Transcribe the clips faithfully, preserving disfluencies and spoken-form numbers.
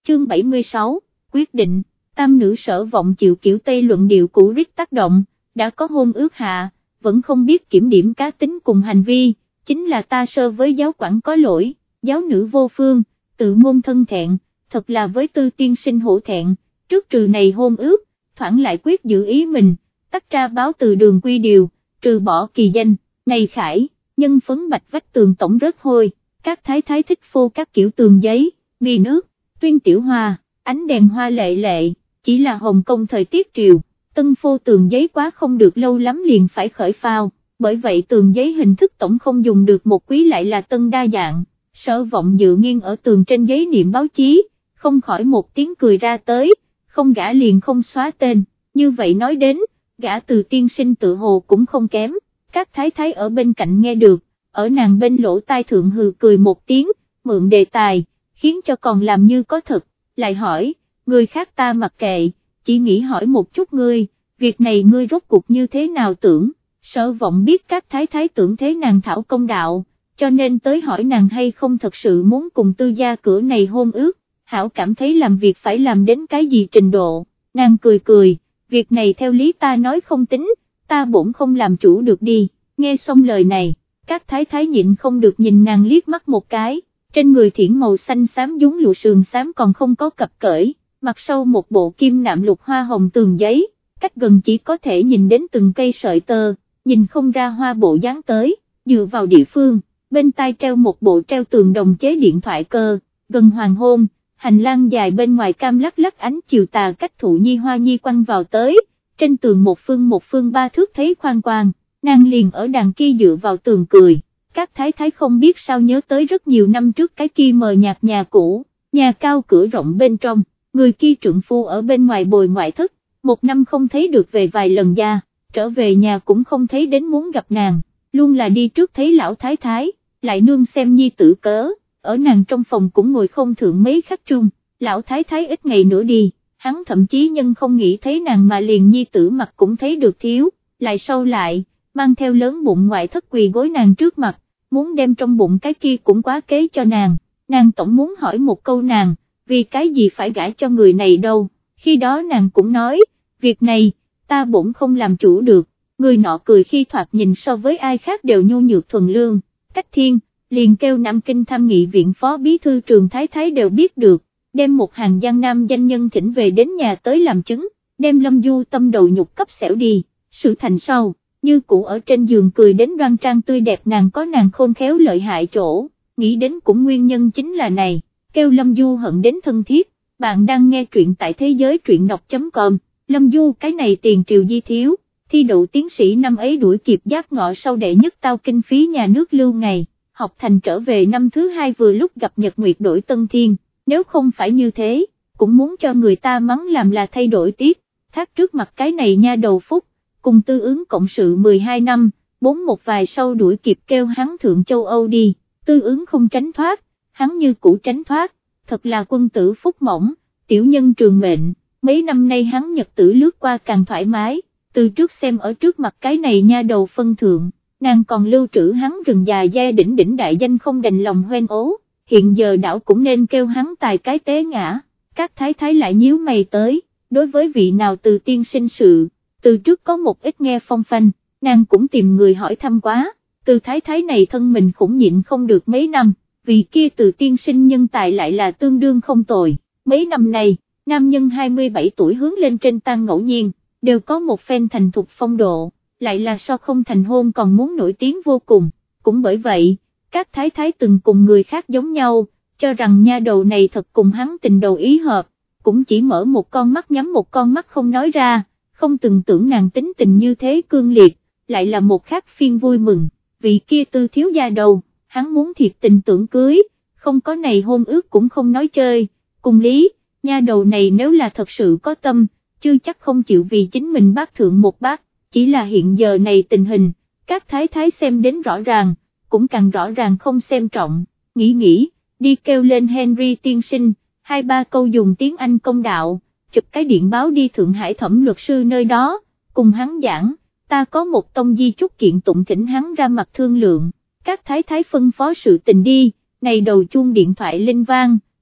chương bảy mươi sáu, quyết định, tam nữ Sở Vọng chịu kiểu Tây luận điệu cũ rích tác động, đã có hôn ước hạ, vẫn không biết kiểm điểm cá tính cùng hành vi, chính là ta sơ với giáo quản có lỗi, giáo nữ vô phương, tự ngôn thân thẹn, thật là với Tư tiên sinh hổ thẹn, trước trừ này hôn ước, thoảng lại quyết giữ ý mình, tách ra báo từ đường quy điều, trừ bỏ kỳ danh, này khải, nhân phấn bạch vách tường tổng rớt hôi, các thái thái thích phô các kiểu tường giấy, mì nước, tuyên tiểu hoa, ánh đèn hoa lệ lệ, chỉ là Hồng Kông thời tiết triều, tân phô tường giấy quá không được lâu lắm liền phải khởi phao, bởi vậy tường giấy hình thức tổng không dùng được một quý lại là tân đa dạng, Sở Vọng dự nghiêng ở tường trên giấy niệm báo chí, không khỏi một tiếng cười ra tới, không gã liền không xóa tên, như vậy nói đến, gã Từ tiên sinh tự hồ cũng không kém, các thái thái ở bên cạnh nghe được, ở nàng bên lỗ tai thượng hừ cười một tiếng, mượn đề tài, khiến cho còn làm như có thật, lại hỏi, người khác ta mặc kệ, chỉ nghĩ hỏi một chút ngươi, việc này ngươi rốt cuộc như thế nào tưởng, Sở Vọng biết các thái thái tưởng thế nàng thảo công đạo, cho nên tới hỏi nàng hay không thật sự muốn cùng Tư gia cửa này hôn ước, hảo cảm thấy làm việc phải làm đến cái gì trình độ, nàng cười cười, việc này theo lý ta nói không tính, ta bổn không làm chủ được đi, nghe xong lời này, các thái thái nhịn không được nhìn nàng liếc mắt một cái, trên người thiển màu xanh xám dúng lụa sườn xám còn không có cặp cởi, mặt sau một bộ kim nạm lục hoa hồng tường giấy, cách gần chỉ có thể nhìn đến từng cây sợi tơ, nhìn không ra hoa bộ dáng tới, dựa vào địa phương, bên tai treo một bộ treo tường đồng chế điện thoại cơ, gần hoàng hôn, hành lang dài bên ngoài cam lắc lắc ánh chiều tà cách thụ nhi hoa nhi quăng vào tới, trên tường một phương một phương ba thước thấy khoan quang, nàng liền ở đàn kia dựa vào tường cười, các thái thái không biết sao nhớ tới rất nhiều năm trước cái kia mờ nhạt nhà cũ, nhà cao cửa rộng bên trong, người kia trượng phu ở bên ngoài bồi ngoại thất, một năm không thấy được về vài lần gia, trở về nhà cũng không thấy đến muốn gặp nàng, luôn là đi trước thấy lão thái thái, lại nương xem nhi tử cớ, ở nàng trong phòng cũng ngồi không thượng mấy khắc chung, lão thái thái ít ngày nữa đi, hắn thậm chí nhân không nghĩ thấy nàng mà liền nhi tử mặt cũng thấy được thiếu, lại sau lại, mang theo lớn bụng ngoại thất quỳ gối nàng trước mặt, muốn đem trong bụng cái kia cũng quá kế cho nàng, nàng tổng muốn hỏi một câu nàng, vì cái gì phải gả cho người này đâu, khi đó nàng cũng nói, việc này, ta bổn không làm chủ được, người nọ cười khi thoạt nhìn so với ai khác đều nhu nhược thuần lương, cách thiên, liền kêu Nam Kinh tham nghị viện phó bí thư trường thái thái đều biết được, đem một hàng giang nam danh nhân thỉnh về đến nhà tới làm chứng, đem Lâm Du tâm đầu nhục cấp xẻo đi, sự thành sau, như cũ ở trên giường cười đến đoan trang tươi đẹp, nàng có nàng khôn khéo lợi hại chỗ, nghĩ đến cũng nguyên nhân chính là này, kêu Lâm Du hận đến thân thiết, bạn đang nghe truyện tại thế giới truyện đọc.com, Lâm Du cái này tiền triều di thiếu, thi đậu tiến sĩ năm ấy đuổi kịp giáp ngọ sau đệ nhất tao kinh phí nhà nước lưu ngày, học thành trở về năm thứ hai vừa lúc gặp Nhật Nguyệt đổi Tân Thiên, nếu không phải như thế, cũng muốn cho người ta mắng làm là thay đổi tiết, thác trước mặt cái này nha đầu phúc, cùng Tư Ứng cộng sự mười hai năm, bốn một vài sau đuổi kịp kêu hắn thượng châu Âu đi, Tư Ứng không tránh thoát, hắn như cũ tránh thoát, thật là quân tử phúc mỏng, tiểu nhân trường mệnh, mấy năm nay hắn nhật tử lướt qua càng thoải mái, từ trước xem ở trước mặt cái này nha đầu phân thượng, nàng còn lưu trữ hắn rừng già gia đỉnh đỉnh đại danh không đành lòng hoen ố, hiện giờ đảo cũng nên kêu hắn tài cái tế ngã, các thái thái lại nhíu mày tới, đối với vị nào Từ tiên sinh sự, từ trước có một ít nghe phong phanh, nàng cũng tìm người hỏi thăm quá, Từ thái thái này thân mình khủng nhịn không được mấy năm, vì kia Từ tiên sinh nhân tài lại là tương đương không tồi, mấy năm nay, nam nhân hai mươi bảy tuổi hướng lên trên tăng ngẫu nhiên, đều có một phen thành thục phong độ, lại là so không thành hôn còn muốn nổi tiếng vô cùng, cũng bởi vậy, các thái thái từng cùng người khác giống nhau, cho rằng nha đầu này thật cùng hắn tình đầu ý hợp, cũng chỉ mở một con mắt nhắm một con mắt không nói ra, không từng tưởng nàng tính tình như thế cương liệt, lại là một khác phiên vui mừng, vì kia Tư thiếu gia đầu, hắn muốn thiệt tình tưởng cưới, không có này hôn ước cũng không nói chơi, cùng lý, nha đầu này nếu là thật sự có tâm, chưa chắc không chịu vì chính mình bác thượng một bác, chỉ là hiện giờ này tình hình, các thái thái xem đến rõ ràng, cũng càng rõ ràng không xem trọng, nghĩ nghĩ, đi kêu lên Henry tiên sinh, hai ba câu dùng tiếng Anh công đạo, chụp cái điện báo đi Thượng Hải thẩm luật sư nơi đó, cùng hắn giảng, ta có một tông di chúc kiện tụng thỉnh hắn ra mặt thương lượng, các thái thái phân phó sự tình đi, này đầu chuông điện thoại linh vang,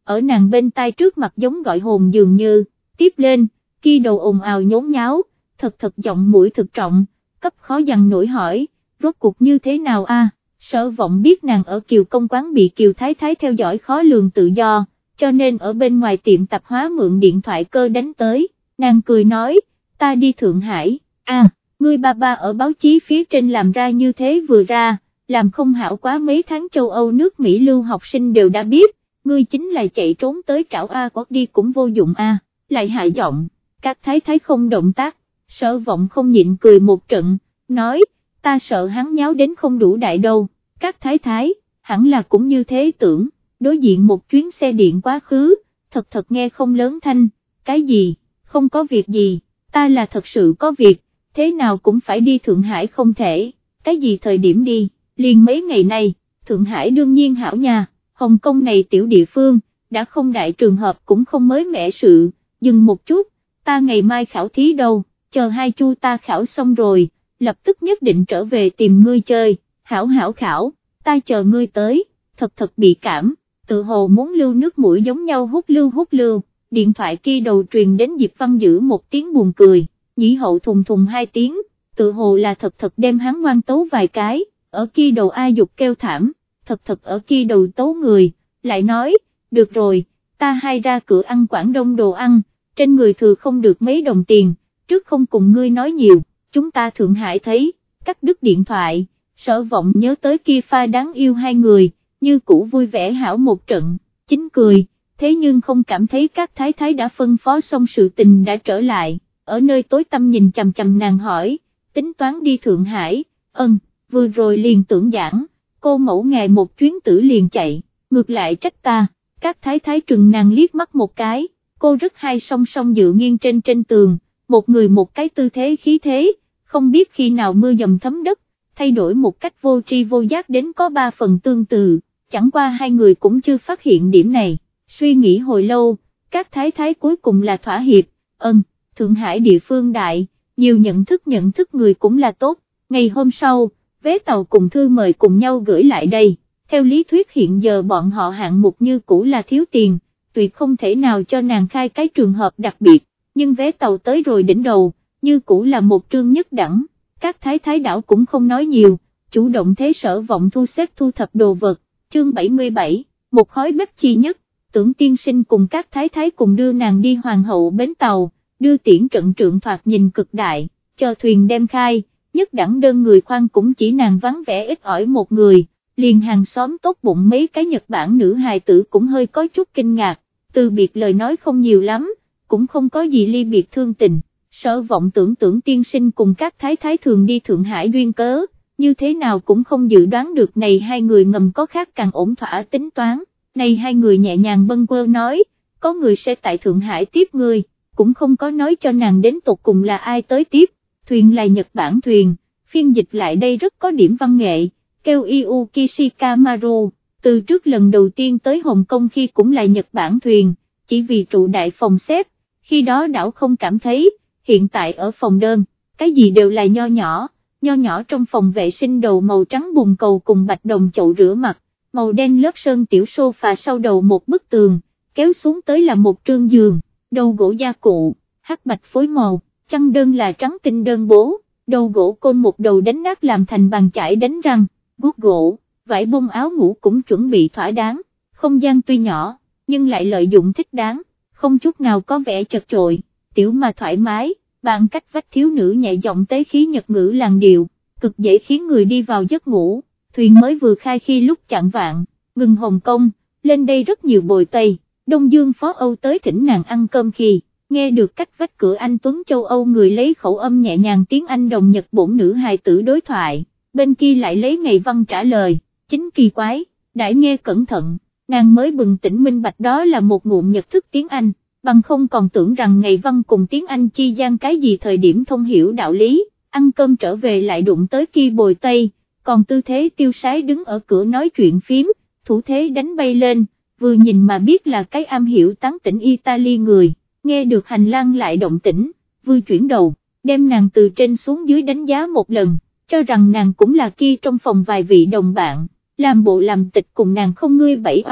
ở nàng bên tai trước mặt giống gọi hồn dường như, tiếp lên, kia đầu ồn ào nhốn nháo, thật thật giọng mũi thực trọng, cấp khó dằn nổi hỏi, rốt cuộc như thế nào a? Sở Vọng biết nàng ở Kiều Công quán bị Kiều Thái Thái theo dõi khó lường tự do, cho nên ở bên ngoài tiệm tạp hóa mượn điện thoại cơ đánh tới, nàng cười nói, ta đi Thượng Hải, a, ngươi ba ba ở báo chí phía trên làm ra như thế vừa ra, làm không hảo quá mấy tháng châu Âu nước Mỹ lưu học sinh đều đã biết, ngươi chính là chạy trốn tới trảo A quát đi cũng vô dụng a, lại hạ giọng, các thái thái không động tác, Sở Vọng không nhịn cười một trận, nói, ta sợ hắn nháo đến không đủ đại đâu, các thái thái, hẳn là cũng như thế tưởng, đối diện một chuyến xe điện quá khứ, thật thật nghe không lớn thanh, cái gì, không có việc gì, ta là thật sự có việc, thế nào cũng phải đi Thượng Hải không thể, cái gì thời điểm đi, liền mấy ngày nay, Thượng Hải đương nhiên hảo nha, Hồng Kông này tiểu địa phương, đã không đại trường hợp cũng không mới mẻ sự, dừng một chút, ta ngày mai khảo thí đâu, chờ hai chu ta khảo xong rồi, lập tức nhất định trở về tìm ngươi chơi, hảo hảo khảo, ta chờ ngươi tới, thật thật bị cảm, tự hồ muốn lưu nước mũi giống nhau hút lưu hút lưu, điện thoại kia đầu truyền đến Diệp Văn Dữ một tiếng buồn cười, nhĩ hậu thùng thùng hai tiếng, tự hồ là thật thật đem hắn ngoan tấu vài cái, ở kia đầu ai dục kêu thảm, thật thật ở kia đầu tấu người, lại nói, được rồi, ta hai ra cửa ăn Quảng Đông đồ ăn, trên người thừa không được mấy đồng tiền, trước không cùng ngươi nói nhiều, chúng ta Thượng Hải thấy, cắt đứt điện thoại, Sở Vọng nhớ tới kia pha đáng yêu hai người, như cũ vui vẻ hảo một trận, chính cười, thế nhưng không cảm thấy các thái thái đã phân phó xong sự tình đã trở lại, ở nơi tối tăm nhìn chằm chằm nàng hỏi, tính toán đi Thượng Hải, ân, vừa rồi liền tưởng giảng, cô mẫu ngài một chuyến tử liền chạy, ngược lại trách ta, các thái thái trừng nàng liếc mắt một cái, cô rất hay song song dựa nghiêng trên trên tường, một người một cái tư thế khí thế, không biết khi nào mưa dầm thấm đất, thay đổi một cách vô tri vô giác đến có ba phần tương tự, chẳng qua hai người cũng chưa phát hiện điểm này, suy nghĩ hồi lâu, các thái thái cuối cùng là thỏa hiệp, ân, Thượng Hải địa phương đại, nhiều nhận thức nhận thức người cũng là tốt, ngày hôm sau, vé tàu cùng thư mời cùng nhau gửi lại đây, theo lý thuyết hiện giờ bọn họ hạng mục như cũ là thiếu tiền, tuyệt không thể nào cho nàng khai cái trường hợp đặc biệt, nhưng vé tàu tới rồi đỉnh đầu, như cũ là một trương nhất đẳng, các thái thái đảo cũng không nói nhiều, chủ động thế Sở Vọng thu xếp thu thập đồ vật, chương bảy mươi bảy, một khói bếp chi nhất, Tưởng tiên sinh cùng các thái thái cùng đưa nàng đi Hoàng hậu bến tàu, đưa tiễn trận trượng thoạt nhìn cực đại, chờ thuyền đem khai, nhất đẳng đơn người khoan cũng chỉ nàng vắng vẻ ít ỏi một người, liền hàng xóm tốt bụng mấy cái Nhật Bản nữ hài tử cũng hơi có chút kinh ngạc, từ biệt lời nói không nhiều lắm, cũng không có gì ly biệt thương tình, Sở Vọng tưởng Tưởng tiên sinh cùng các thái thái thường đi Thượng Hải duyên cớ, như thế nào cũng không dự đoán được này hai người ngầm có khác càng ổn thỏa tính toán, này hai người nhẹ nhàng bâng quơ nói, có người sẽ tại Thượng Hải tiếp ngươi, cũng không có nói cho nàng đến tột cùng là ai tới tiếp, thuyền là Nhật Bản thuyền, phiên dịch lại đây rất có điểm văn nghệ, kêu Iu Kishikamaru, từ trước lần đầu tiên tới Hồng Kông khi cũng là Nhật Bản thuyền, chỉ vì trụ đại phòng xếp, khi đó đảo không cảm thấy, hiện tại ở phòng đơn, cái gì đều là nho nhỏ, nho nhỏ trong phòng vệ sinh đầu màu trắng bùn cầu cùng bạch đồng chậu rửa mặt, màu đen lớp sơn tiểu sofa sau đầu một bức tường, kéo xuống tới là một trương giường, đầu gỗ gia cụ, hắc bạch phối màu, chăn đơn là trắng tinh đơn bố, đầu gỗ côn một đầu đánh nát làm thành bàn chải đánh răng, guốc gỗ, vải bông áo ngủ cũng chuẩn bị thỏa đáng, không gian tuy nhỏ, nhưng lại lợi dụng thích đáng, không chút nào có vẻ chật chội, tiểu mà thoải mái, bàn cách vách thiếu nữ nhẹ giọng tế khí Nhật ngữ làn điệu, cực dễ khiến người đi vào giấc ngủ, thuyền mới vừa khai khi lúc chạng vạng, ngừng Hồng Kông, lên đây rất nhiều bồi Tây, Đông Dương Phó Âu tới thỉnh nàng ăn cơm khi, nghe được cách vách cửa anh Tuấn châu Âu người lấy khẩu âm nhẹ nhàng tiếng Anh đồng Nhật bổn nữ hài tử đối thoại, bên kia lại lấy Ngày Văn trả lời, chính kỳ quái, đãi nghe cẩn thận, nàng mới bừng tỉnh minh bạch đó là một ngụm Nhật thức tiếng Anh, bằng không còn tưởng rằng Ngày Văn cùng tiếng Anh chi gian cái gì thời điểm thông hiểu đạo lý, ăn cơm trở về lại đụng tới kia bồi Tây, còn tư thế tiêu sái đứng ở cửa nói chuyện phím, thủ thế đánh bay lên, vừa nhìn mà biết là cái am hiểu tán tỉnh Italy người, nghe được hành lang lại động tĩnh, vừa chuyển đầu, đem nàng từ trên xuống dưới đánh giá một lần, cho rằng nàng cũng là kia trong phòng vài vị đồng bạn, làm bộ làm tịch cùng nàng không ngươi bảy oa,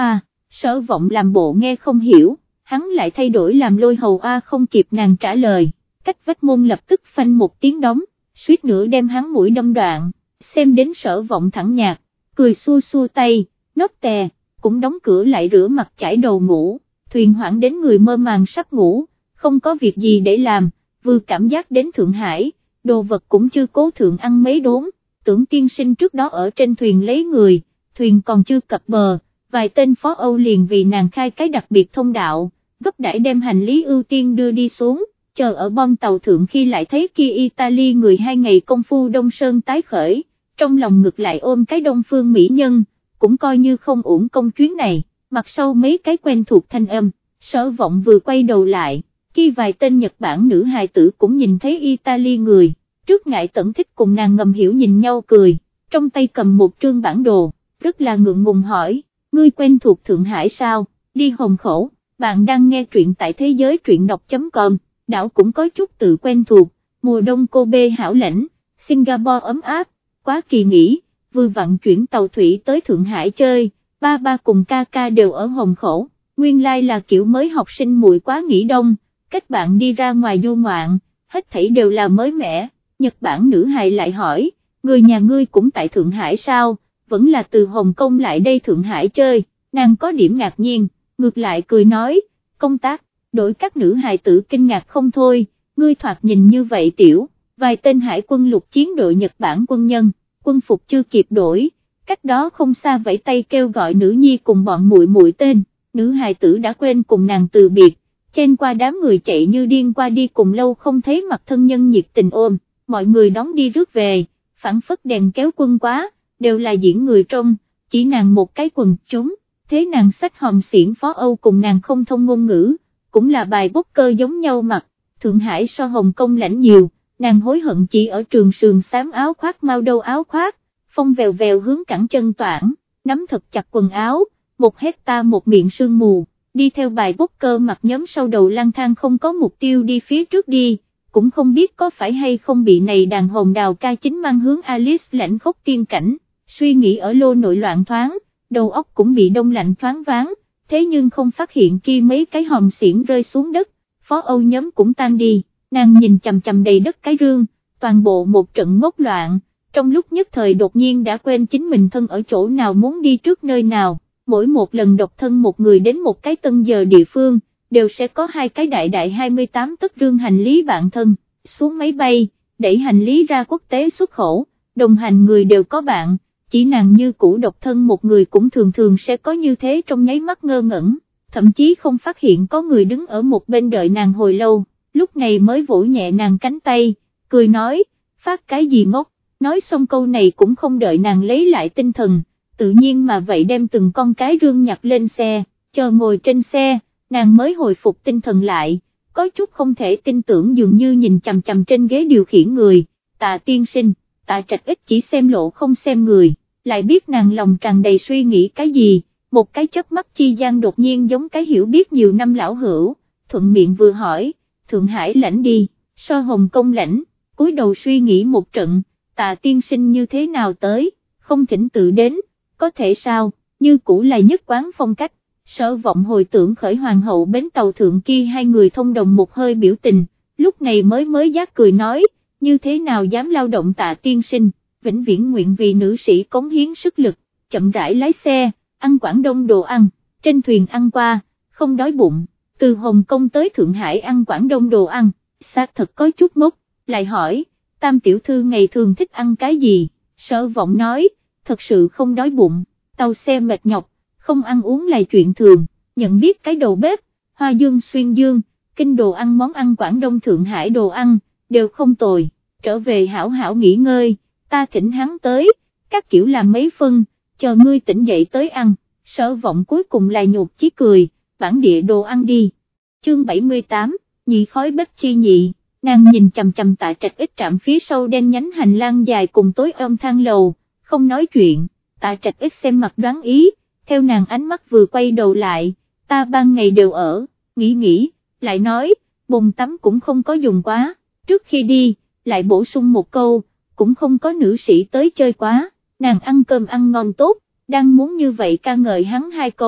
Sở Vọng làm bộ nghe không hiểu, hắn lại thay đổi làm Lôi Hầu A không kịp nàng trả lời, cách vách môn lập tức phanh một tiếng đóng, suýt nữa đem hắn mũi đâm đoạn, xem đến Sở Vọng thẳng nhạt, cười xua xua tay, nốt tè, cũng đóng cửa lại rửa mặt chải đầu ngủ, thuyền hoãn đến người mơ màng sắp ngủ, không có việc gì để làm, vừa cảm giác đến Thượng Hải, đồ vật cũng chưa cố thượng ăn mấy đốn, Tưởng tiên sinh trước đó ở trên thuyền lấy người, thuyền còn chưa cập bờ, vài tên phó Âu liền vì nàng khai cái đặc biệt thông đạo, gấp đãi đem hành lý ưu tiên đưa đi xuống, chờ ở bon tàu thượng khi lại thấy kia Italy người hai ngày công phu Đông Sơn tái khởi, trong lòng ngược lại ôm cái Đông Phương mỹ nhân, cũng coi như không uổng công chuyến này, mặt sau mấy cái quen thuộc thanh âm, Sở Vọng vừa quay đầu lại, khi vài tên Nhật Bản nữ hài tử cũng nhìn thấy Italy người, trước ngại Tẩn Thích cùng nàng ngầm hiểu nhìn nhau cười, trong tay cầm một trương bản đồ, rất là ngượng ngùng hỏi, ngươi quen thuộc Thượng Hải sao, đi Hồng Khẩu, bạn đang nghe truyện tại thế giới truyện đọc.com, đảo cũng có chút tự quen thuộc, mùa đông Kobe hảo lãnh, Singapore ấm áp, quá kỳ nghỉ, vừa vặn chuyển tàu thủy tới Thượng Hải chơi, ba ba cùng ca ca đều ở Hồng Khẩu, nguyên lai là kiểu mới học sinh muội quá nghỉ đông, kết bạn đi ra ngoài du ngoạn, hết thảy đều là mới mẻ, Nhật Bản nữ hài lại hỏi, người nhà ngươi cũng tại Thượng Hải sao, vẫn là từ Hồng Kông lại đây Thượng Hải chơi, nàng có điểm ngạc nhiên, ngược lại cười nói, công tác, đổi các nữ hài tử kinh ngạc không thôi, ngươi thoạt nhìn như vậy tiểu, vài tên hải quân lục chiến đội Nhật Bản quân nhân, quân phục chưa kịp đổi, cách đó không xa vẫy tay kêu gọi nữ nhi cùng bọn muội muội tên, nữ hài tử đã quên cùng nàng từ biệt, chen qua đám người chạy như điên qua đi cùng lâu không thấy mặt thân nhân nhiệt tình ôm, mọi người đón đi rước về, phản phất đèn kéo quân quá, đều là diễn người trong, chỉ nàng một cái quần chúng, thế nàng sách hòm xiển phó Âu cùng nàng không thông ngôn ngữ, cũng là bài bốc cơ giống nhau mặt, Thượng Hải so Hồng Kông lãnh nhiều, nàng hối hận chỉ ở trường sườn xám áo khoác mau đâu áo khoác, phong vèo vèo hướng cẳng chân toảng, nắm thật chặt quần áo, một hecta một miệng sương mù, đi theo bài bốc cơ mặt nhóm sau đầu lang thang không có mục tiêu đi phía trước đi, cũng không biết có phải hay không bị này đàn hồn đào ca chính mang hướng Alice lãnh khốc tiên cảnh, suy nghĩ ở lô nội loạn thoáng, đầu óc cũng bị đông lạnh thoáng váng, thế nhưng không phát hiện kia mấy cái hòm xiển rơi xuống đất, phó Âu nhóm cũng tan đi, nàng nhìn chằm chằm đầy đất cái rương, toàn bộ một trận ngốc loạn, trong lúc nhất thời đột nhiên đã quên chính mình thân ở chỗ nào muốn đi trước nơi nào, mỗi một lần độc thân một người đến một cái tân giờ địa phương, đều sẽ có hai cái đại đại hai mươi tám tấc rương hành lý bạn thân, xuống máy bay, đẩy hành lý ra quốc tế xuất khẩu, đồng hành người đều có bạn, chỉ nàng như cũ độc thân một người cũng thường thường sẽ có như thế trong nháy mắt ngơ ngẩn, thậm chí không phát hiện có người đứng ở một bên đợi nàng hồi lâu, lúc này mới vỗ nhẹ nàng cánh tay, cười nói, phát cái gì ngốc, nói xong câu này cũng không đợi nàng lấy lại tinh thần, tự nhiên mà vậy đem từng con cái rương nhặt lên xe, chờ ngồi trên xe, nàng mới hồi phục tinh thần lại, có chút không thể tin tưởng dường như nhìn chằm chằm trên ghế điều khiển người, Tạ tiên sinh, Tạ Trạch Ích chỉ xem lộ không xem người, lại biết nàng lòng tràn đầy suy nghĩ cái gì, một cái chớp mắt chi gian đột nhiên giống cái hiểu biết nhiều năm lão hữu, thuận miệng vừa hỏi, Thượng Hải lãnh đi, so Hồng Kông lãnh, cúi đầu suy nghĩ một trận, Tạ tiên sinh như thế nào tới, không thỉnh tự đến, có thể sao, như cũ là nhất quán phong cách. Sở Vọng hồi tưởng khởi hoàng hậu bến tàu thượng kia hai người thông đồng một hơi biểu tình, lúc này mới mới giác cười nói, như thế nào dám lao động Tạ tiên sinh, vĩnh viễn nguyện vì nữ sĩ cống hiến sức lực, chậm rãi lái xe, ăn Quảng Đông đồ ăn, trên thuyền ăn qua, không đói bụng, từ Hồng Kông tới Thượng Hải ăn Quảng Đông đồ ăn, xác thật có chút ngốc, lại hỏi, Tam tiểu thư ngày thường thích ăn cái gì, Sở Vọng nói, thật sự không đói bụng, tàu xe mệt nhọc, không ăn uống là chuyện thường, nhận biết cái đầu bếp, Hoa Dương xuyên dương, kinh đồ ăn món ăn Quảng Đông Thượng Hải đồ ăn, đều không tồi, trở về hảo hảo nghỉ ngơi, ta thỉnh hắn tới, các kiểu làm mấy phân, chờ ngươi tỉnh dậy tới ăn, Sở Vọng cuối cùng là nhột chí cười, bản địa đồ ăn đi. Chương bảy mươi tám, nhị khói bếp chi nhị, nàng nhìn chằm chằm Tạ Trạch Ích trạm phía sau đen nhánh hành lang dài cùng tối ôm thang lầu, không nói chuyện, Tạ Trạch Ích xem mặt đoán ý, theo nàng ánh mắt vừa quay đầu lại, ta ban ngày đều ở, nghĩ nghĩ, lại nói, bồn tắm cũng không có dùng quá, trước khi đi, lại bổ sung một câu, cũng không có nữ sĩ tới chơi quá, nàng ăn cơm ăn ngon tốt, đang muốn như vậy ca ngợi hắn hai câu,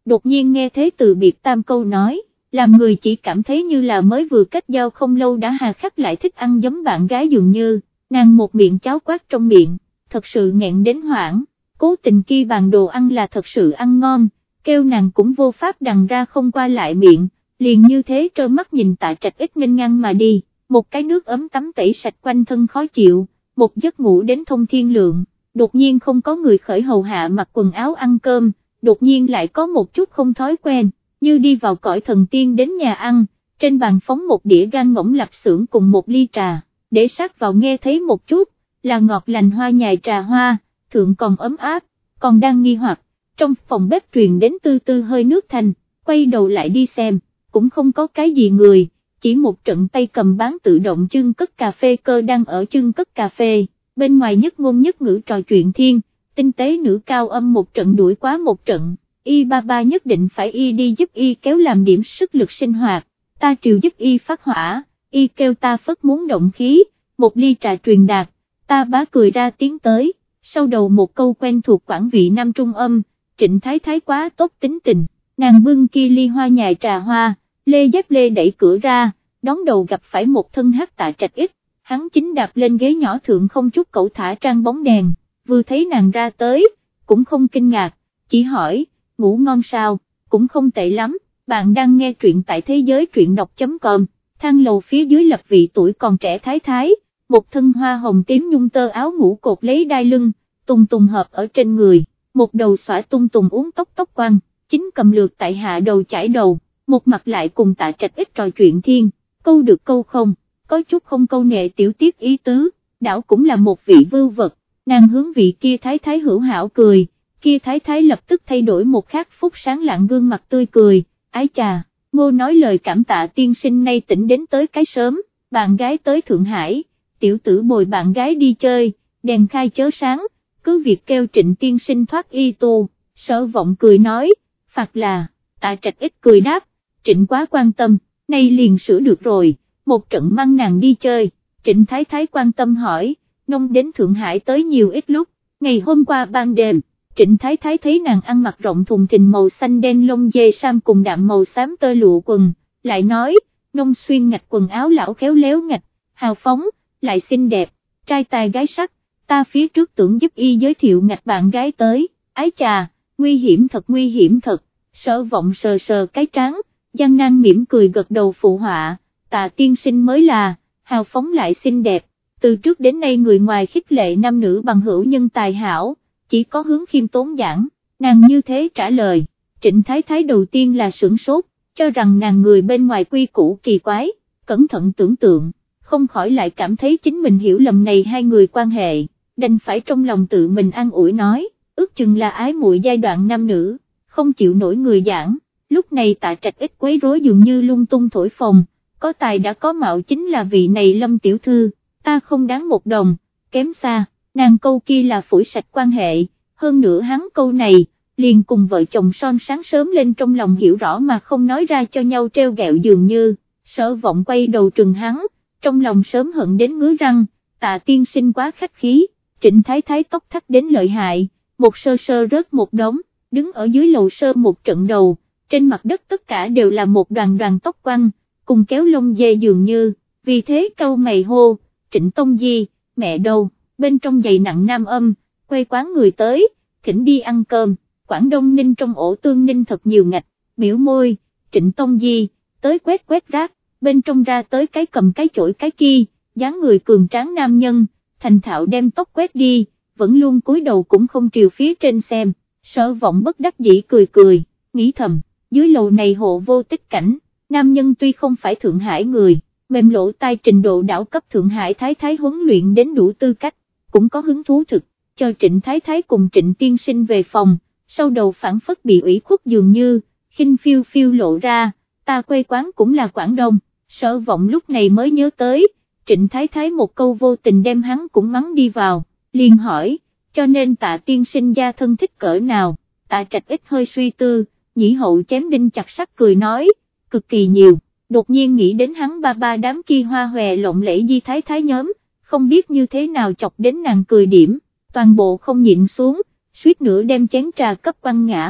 đột nhiên nghe thế từ biệt tam câu nói, làm người chỉ cảm thấy như là mới vừa kết giao không lâu đã hà khắc lại thích ăn giấm bạn gái dường như, nàng một miệng cháo quát trong miệng, thật sự nghẹn đến hoảng, cố tình kia bàn đồ ăn là thật sự ăn ngon, kêu nàng cũng vô pháp đằng ra không qua lại miệng, liền như thế trơ mắt nhìn Tạ Trạch Ích nghênh ngang mà đi, một cái nước ấm tắm tẩy sạch quanh thân khó chịu, một giấc ngủ đến thông thiên lượng, đột nhiên không có người khởi hầu hạ mặc quần áo ăn cơm, đột nhiên lại có một chút không thói quen, như đi vào cõi thần tiên đến nhà ăn, trên bàn phóng một đĩa gan ngỗng lạp xưởng cùng một ly trà, để sát vào nghe thấy một chút, là ngọt lành hoa nhài trà hoa, thượng còn ấm áp, còn đang nghi hoặc, trong phòng bếp truyền đến tư tư hơi nước thanh, quay đầu lại đi xem, cũng không có cái gì người, chỉ một trận tay cầm bán tự động chưng cất cà phê cơ đang ở chưng cất cà phê, bên ngoài nhất ngôn nhất ngữ trò chuyện thiên, tinh tế nữ cao âm một trận đuổi quá một trận, y ba ba nhất định phải y đi giúp y kéo làm điểm sức lực sinh hoạt, ta triều giúp y phát hỏa, y kêu ta phất muốn động khí, một ly trà truyền đạt, ta bá cười ra tiếng tới, sau đầu một câu quen thuộc quảng vị nam trung âm, Trịnh Thái Thái quá tốt tính tình, nàng bưng kia ly hoa nhài trà hoa, lê dép lê đẩy cửa ra, đón đầu gặp phải một thân hắc Tạ Trạch Ích, hắn chính đạp lên ghế nhỏ thượng không chút cẩu thả trang bóng đèn, vừa thấy nàng ra tới, cũng không kinh ngạc, chỉ hỏi, ngủ ngon sao, cũng không tệ lắm, bạn đang nghe truyện tại thế giới truyện đọc.com, thang lầu phía dưới lập vị tuổi còn trẻ thái thái, một thân hoa hồng tím nhung tơ áo ngủ cột lấy đai lưng, tùng tùng hợp ở trên người, một đầu xõa tung tùng uống tóc tóc quăng, chính cầm lược tại hạ đầu chải đầu, một mặt lại cùng Tạ Trạch Ích trò chuyện thiên, câu được câu không, có chút không câu nệ tiểu tiết ý tứ, đảo cũng là một vị vưu vật, nàng hướng vị kia thái thái hữu hảo cười, kia thái thái lập tức thay đổi một khắc phút sáng lạng gương mặt tươi cười, ái chà, Ngô nói lời cảm tạ tiên sinh nay tỉnh đến tới cái sớm, bạn gái tới Thượng Hải, tiểu tử bồi bạn gái đi chơi, đèn khai chớ sáng, cứ việc kêu Trịnh tiên sinh thoát y tu, Sở Vọng cười nói, phạt là, Tạ Trạch Ích cười đáp, Trịnh quá quan tâm, nay liền sửa được rồi, một trận mang nàng đi chơi, Trịnh Thái Thái quan tâm hỏi, nông đến Thượng Hải tới nhiều ít lúc, ngày hôm qua ban đêm, Trịnh Thái Thái thấy nàng ăn mặc rộng thùng thình màu xanh đen lông dê sam cùng đạm màu xám tơ lụa quần, lại nói, nông xuyên ngạch quần áo lão khéo léo ngạch, hào phóng, lại xinh đẹp, trai tài gái sắc, ta phía trước tưởng giúp y giới thiệu ngạch bạn gái tới, ái chà, nguy hiểm thật nguy hiểm thật, Sở Vọng sờ sờ cái trán, gian nan mỉm cười gật đầu phụ họa, Tạ tiên sinh mới là, hào phóng lại xinh đẹp, từ trước đến nay người ngoài khích lệ nam nữ bằng hữu nhân tài hảo, chỉ có hướng khiêm tốn giảng, nàng như thế trả lời, Trịnh Thái Thái đầu tiên là sửng sốt, cho rằng nàng người bên ngoài quy củ kỳ quái, cẩn thận tưởng tượng, không khỏi lại cảm thấy chính mình hiểu lầm này hai người quan hệ, đành phải trong lòng tự mình an ủi nói, ước chừng là ái muội giai đoạn nam nữ, không chịu nổi người giảng, lúc này Tạ Trạch Ích quấy rối dường như lung tung thổi phồng, có tài đã có mạo chính là vị này Lâm tiểu thư, ta không đáng một đồng, kém xa, nàng câu kia là phủi sạch quan hệ, hơn nữa hắn câu này, liền cùng vợ chồng son sáng sớm lên trong lòng hiểu rõ mà không nói ra cho nhau treo gẹo dường như, Sở Vọng quay đầu trừng hắn, trong lòng sớm hận đến ngứa răng, Tạ tiên sinh quá khách khí, Trịnh Thái Thái tóc thắt đến lợi hại, một sơ sơ rớt một đống, đứng ở dưới lầu sơ một trận đầu, trên mặt đất tất cả đều là một đoàn đoàn tóc quăng, cùng kéo lông dê dường như, vì thế cau mày hô, Trịnh Tông Di, mẹ đâu, bên trong giày nặng nam âm, quay quán người tới, thỉnh đi ăn cơm, Quảng Đông Ninh trong ổ tương ninh thật nhiều ngạch, biểu môi, Trịnh Tông Di, tới quét quét rác, bên trong ra tới cái cầm cái chổi cái kia, dáng người cường tráng nam nhân, thành thạo đem tóc quét đi, vẫn luôn cúi đầu cũng không triều phía trên xem, Sở Vọng bất đắc dĩ cười cười, nghĩ thầm, dưới lầu này hộ vô tích cảnh, nam nhân tuy không phải Thượng Hải người, mềm lỗ tai trình độ đảo cấp Thượng Hải Thái Thái huấn luyện đến đủ tư cách, cũng có hứng thú thực, cho Trịnh Thái Thái cùng Trịnh tiên sinh về phòng, sau đầu phản phất bị ủy khuất dường như, khinh phiêu phiêu lộ ra, ta quê quán cũng là Quảng Đông, Sở Vọng lúc này mới nhớ tới, Trịnh Thái Thái một câu vô tình đem hắn cũng mắng đi vào, liền hỏi, cho nên Tạ tiên sinh gia thân thích cỡ nào, Tạ Trạch Ích hơi suy tư, nhĩ hậu chém đinh chặt sắt cười nói, cực kỳ nhiều, đột nhiên nghĩ đến hắn ba ba đám kia hoa hòe lộng lẫy di thái thái nhóm, không biết như thế nào chọc đến nàng cười điểm, toàn bộ không nhịn xuống, suýt nữa đem chén trà cấp quăng ngã,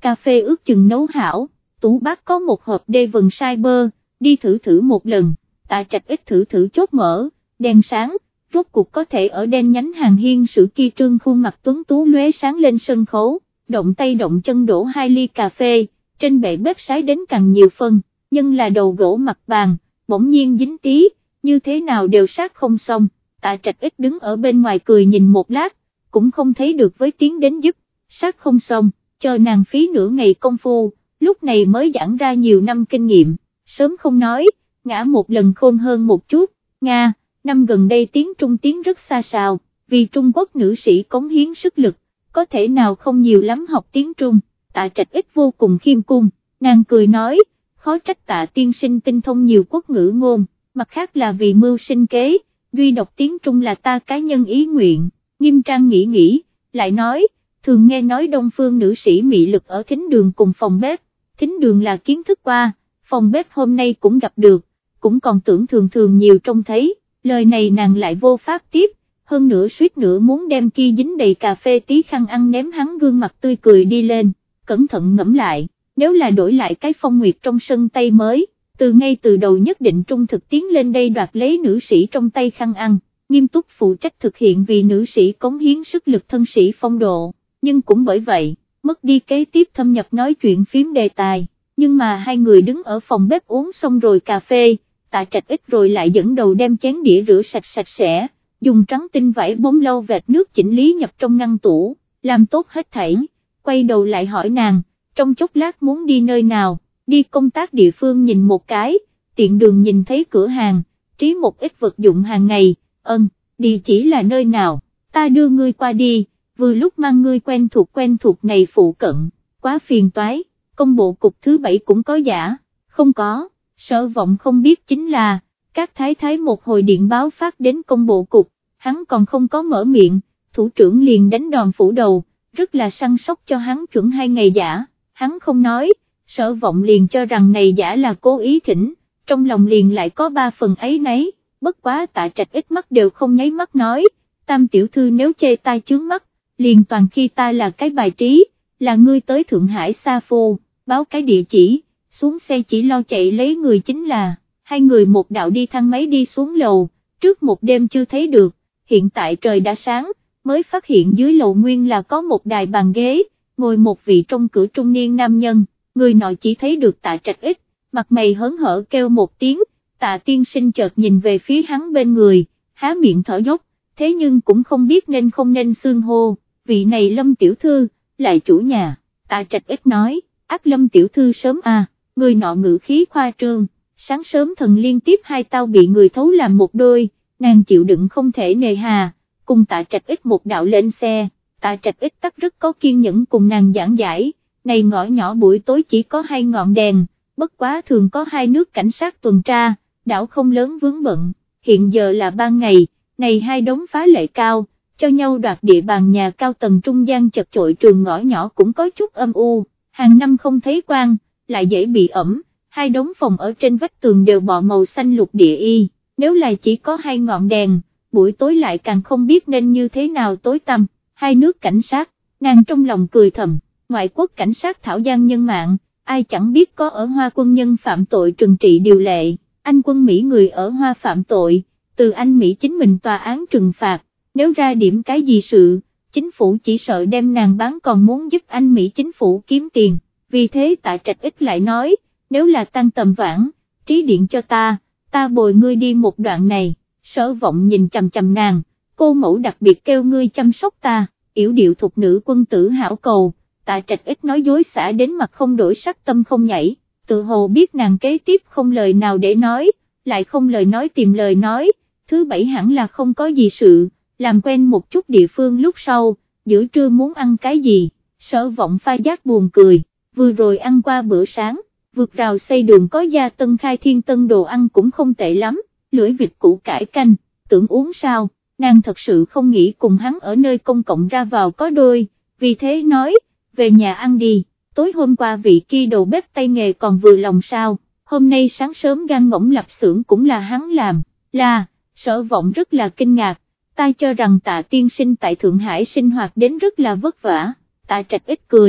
cà phê ước chừng nấu hảo, tủ bát có một hộp đê vần sai bơ, đi thử thử một lần, Tạ Trạch ít thử thử chốt mở, đèn sáng, rốt cuộc có thể ở đen nhánh hàng hiên sử kia trương khuôn mặt tuấn tú lóe sáng lên sân khấu, động tay động chân đổ hai ly cà phê, trên bệ bếp sái đến càng nhiều phân, nhưng là đầu gỗ mặt bàn, bỗng nhiên dính tí, như thế nào đều sát không xong, Tạ Trạch ít đứng ở bên ngoài cười nhìn một lát, cũng không thấy được với tiếng đến giúp, sát không xong, chờ nàng phí nửa ngày công phu, lúc này mới giãn ra nhiều năm kinh nghiệm, sớm không nói, ngã một lần khôn hơn một chút, Nga, năm gần đây tiếng Trung tiếng rất xa xào, vì Trung Quốc nữ sĩ cống hiến sức lực, có thể nào không nhiều lắm học tiếng Trung, Tạ Trạch ít vô cùng khiêm cung, nàng cười nói, khó trách Tạ tiên sinh tinh thông nhiều quốc ngữ ngôn, mặt khác là vì mưu sinh kế, duy đọc tiếng Trung là ta cá nhân ý nguyện, Nghiêm Trang nghĩ nghĩ, lại nói, thường nghe nói đông phương nữ sĩ mị lực ở thính đường cùng phòng bếp, thính đường là kiến thức qua, phòng bếp hôm nay cũng gặp được, cũng còn tưởng thường thường nhiều trông thấy, lời này nàng lại vô pháp tiếp, hơn nữa suýt nữa muốn đem kia dính đầy cà phê tí khăn ăn ném hắn gương mặt tươi cười đi lên, cẩn thận ngẫm lại, nếu là đổi lại cái Phong Nguyệt trong sân Tây mới, từ ngay từ đầu nhất định trung thực tiến lên đây đoạt lấy nữ sĩ trong tay khăn ăn, nghiêm túc phụ trách thực hiện vì nữ sĩ cống hiến sức lực thân sĩ phong độ, nhưng cũng bởi vậy, mất đi kế tiếp thâm nhập nói chuyện phím đề tài, nhưng mà hai người đứng ở phòng bếp uống xong rồi cà phê, Tạ Trạch ít rồi lại dẫn đầu đem chén đĩa rửa sạch sạch sẽ, dùng trắng tinh vải bông lau vệt nước chỉnh lý nhập trong ngăn tủ, làm tốt hết thảy, quay đầu lại hỏi nàng, trong chốc lát muốn đi nơi nào, đi công tác địa phương nhìn một cái, tiện đường nhìn thấy cửa hàng, trí một ít vật dụng hàng ngày, ân, địa chỉ là nơi nào, ta đưa ngươi qua đi, vừa lúc mang ngươi quen thuộc quen thuộc này phụ cận, quá phiền toái, công bộ cục thứ bảy cũng có giả, không có, Sở Vọng không biết chính là, các thái thái một hồi điện báo phát đến công bộ cục, hắn còn không có mở miệng, thủ trưởng liền đánh đòn phủ đầu, rất là săn sóc cho hắn chuẩn hai ngày giả, hắn không nói, Sở Vọng liền cho rằng này giả là cố ý thỉnh, trong lòng liền lại có ba phần ấy nấy, bất quá Tạ Trạch ít mắt đều không nháy mắt nói, Tam tiểu thư nếu chê tai chướng mắt, liền toàn khi ta là cái bài trí, là ngươi tới Thượng Hải Sa Phu, báo cái địa chỉ, xuống xe chỉ lo chạy lấy người chính là, hai người một đạo đi thang máy đi xuống lầu, trước một đêm chưa thấy được, hiện tại trời đã sáng, mới phát hiện dưới lầu nguyên là có một đài bàn ghế, ngồi một vị trong cửa trung niên nam nhân, người nọ chỉ thấy được Tạ Trạch ít, mặt mày hớn hở kêu một tiếng, Tạ tiên sinh chợt nhìn về phía hắn bên người, há miệng thở dốc, thế nhưng cũng không biết nên không nên xưng hô, vị này Lâm tiểu thư, lại chủ nhà, Tạ Trạch ít nói, ác Lâm tiểu thư sớm à, người nọ ngữ khí khoa trương, sáng sớm thần liên tiếp hai tao bị người thấu làm một đôi, nàng chịu đựng không thể nề hà, cùng Tạ Trạch ít một đạo lên xe, Tạ Trạch ít tắc rất có kiên nhẫn cùng nàng giảng giải, này ngõ nhỏ buổi tối chỉ có hai ngọn đèn, bất quá thường có hai nước cảnh sát tuần tra, đảo không lớn vướng bận, hiện giờ là ban ngày, này hai đống phá lệ cao, cho nhau đoạt địa bàn nhà cao tầng trung gian chật chội trường ngõ nhỏ cũng có chút âm u, hàng năm không thấy quang, lại dễ bị ẩm, hai đống phòng ở trên vách tường đều bọ màu xanh lục địa y, nếu là chỉ có hai ngọn đèn, buổi tối lại càng không biết nên như thế nào tối tăm, hai nước cảnh sát, nàng trong lòng cười thầm, ngoại quốc cảnh sát thảo gian nhân mạng, ai chẳng biết có ở Hoa quân nhân phạm tội trừng trị điều lệ, anh quân Mỹ người ở Hoa phạm tội, từ anh Mỹ chính mình tòa án trừng phạt, nếu ra điểm cái gì sự, chính phủ chỉ sợ đem nàng bán còn muốn giúp anh Mỹ chính phủ kiếm tiền, vì thế Tạ Trạch ít lại nói, nếu là tăng tầm vãn, trí điện cho ta, ta bồi ngươi đi một đoạn này, Sở Vọng nhìn chằm chằm nàng, cô mẫu đặc biệt kêu ngươi chăm sóc ta, yểu điệu thục nữ quân tử hảo cầu, Tạ Trạch ít nói dối xả đến mặt không đổi sắc tâm không nhảy, tự hồ biết nàng kế tiếp không lời nào để nói, lại không lời nói tìm lời nói, thứ bảy hẳn là không có gì sự, làm quen một chút địa phương lúc sau, giữa trưa muốn ăn cái gì, Sở Vọng pha giác buồn cười, vừa rồi ăn qua bữa sáng, vượt rào xây đường có gia tân khai thiên tân đồ ăn cũng không tệ lắm, lưỡi vịt củ cải canh, tưởng uống sao, nàng thật sự không nghĩ cùng hắn ở nơi công cộng ra vào có đôi, vì thế nói, về nhà ăn đi, tối hôm qua vị kia đầu bếp tay nghề còn vừa lòng sao, hôm nay sáng sớm gan ngỗng lập xưởng cũng là hắn làm, là, Sở Vọng rất là kinh ngạc, ta cho rằng Tạ tiên sinh tại Thượng Hải sinh hoạt đến rất là vất vả, Tạ Trạch ít cười,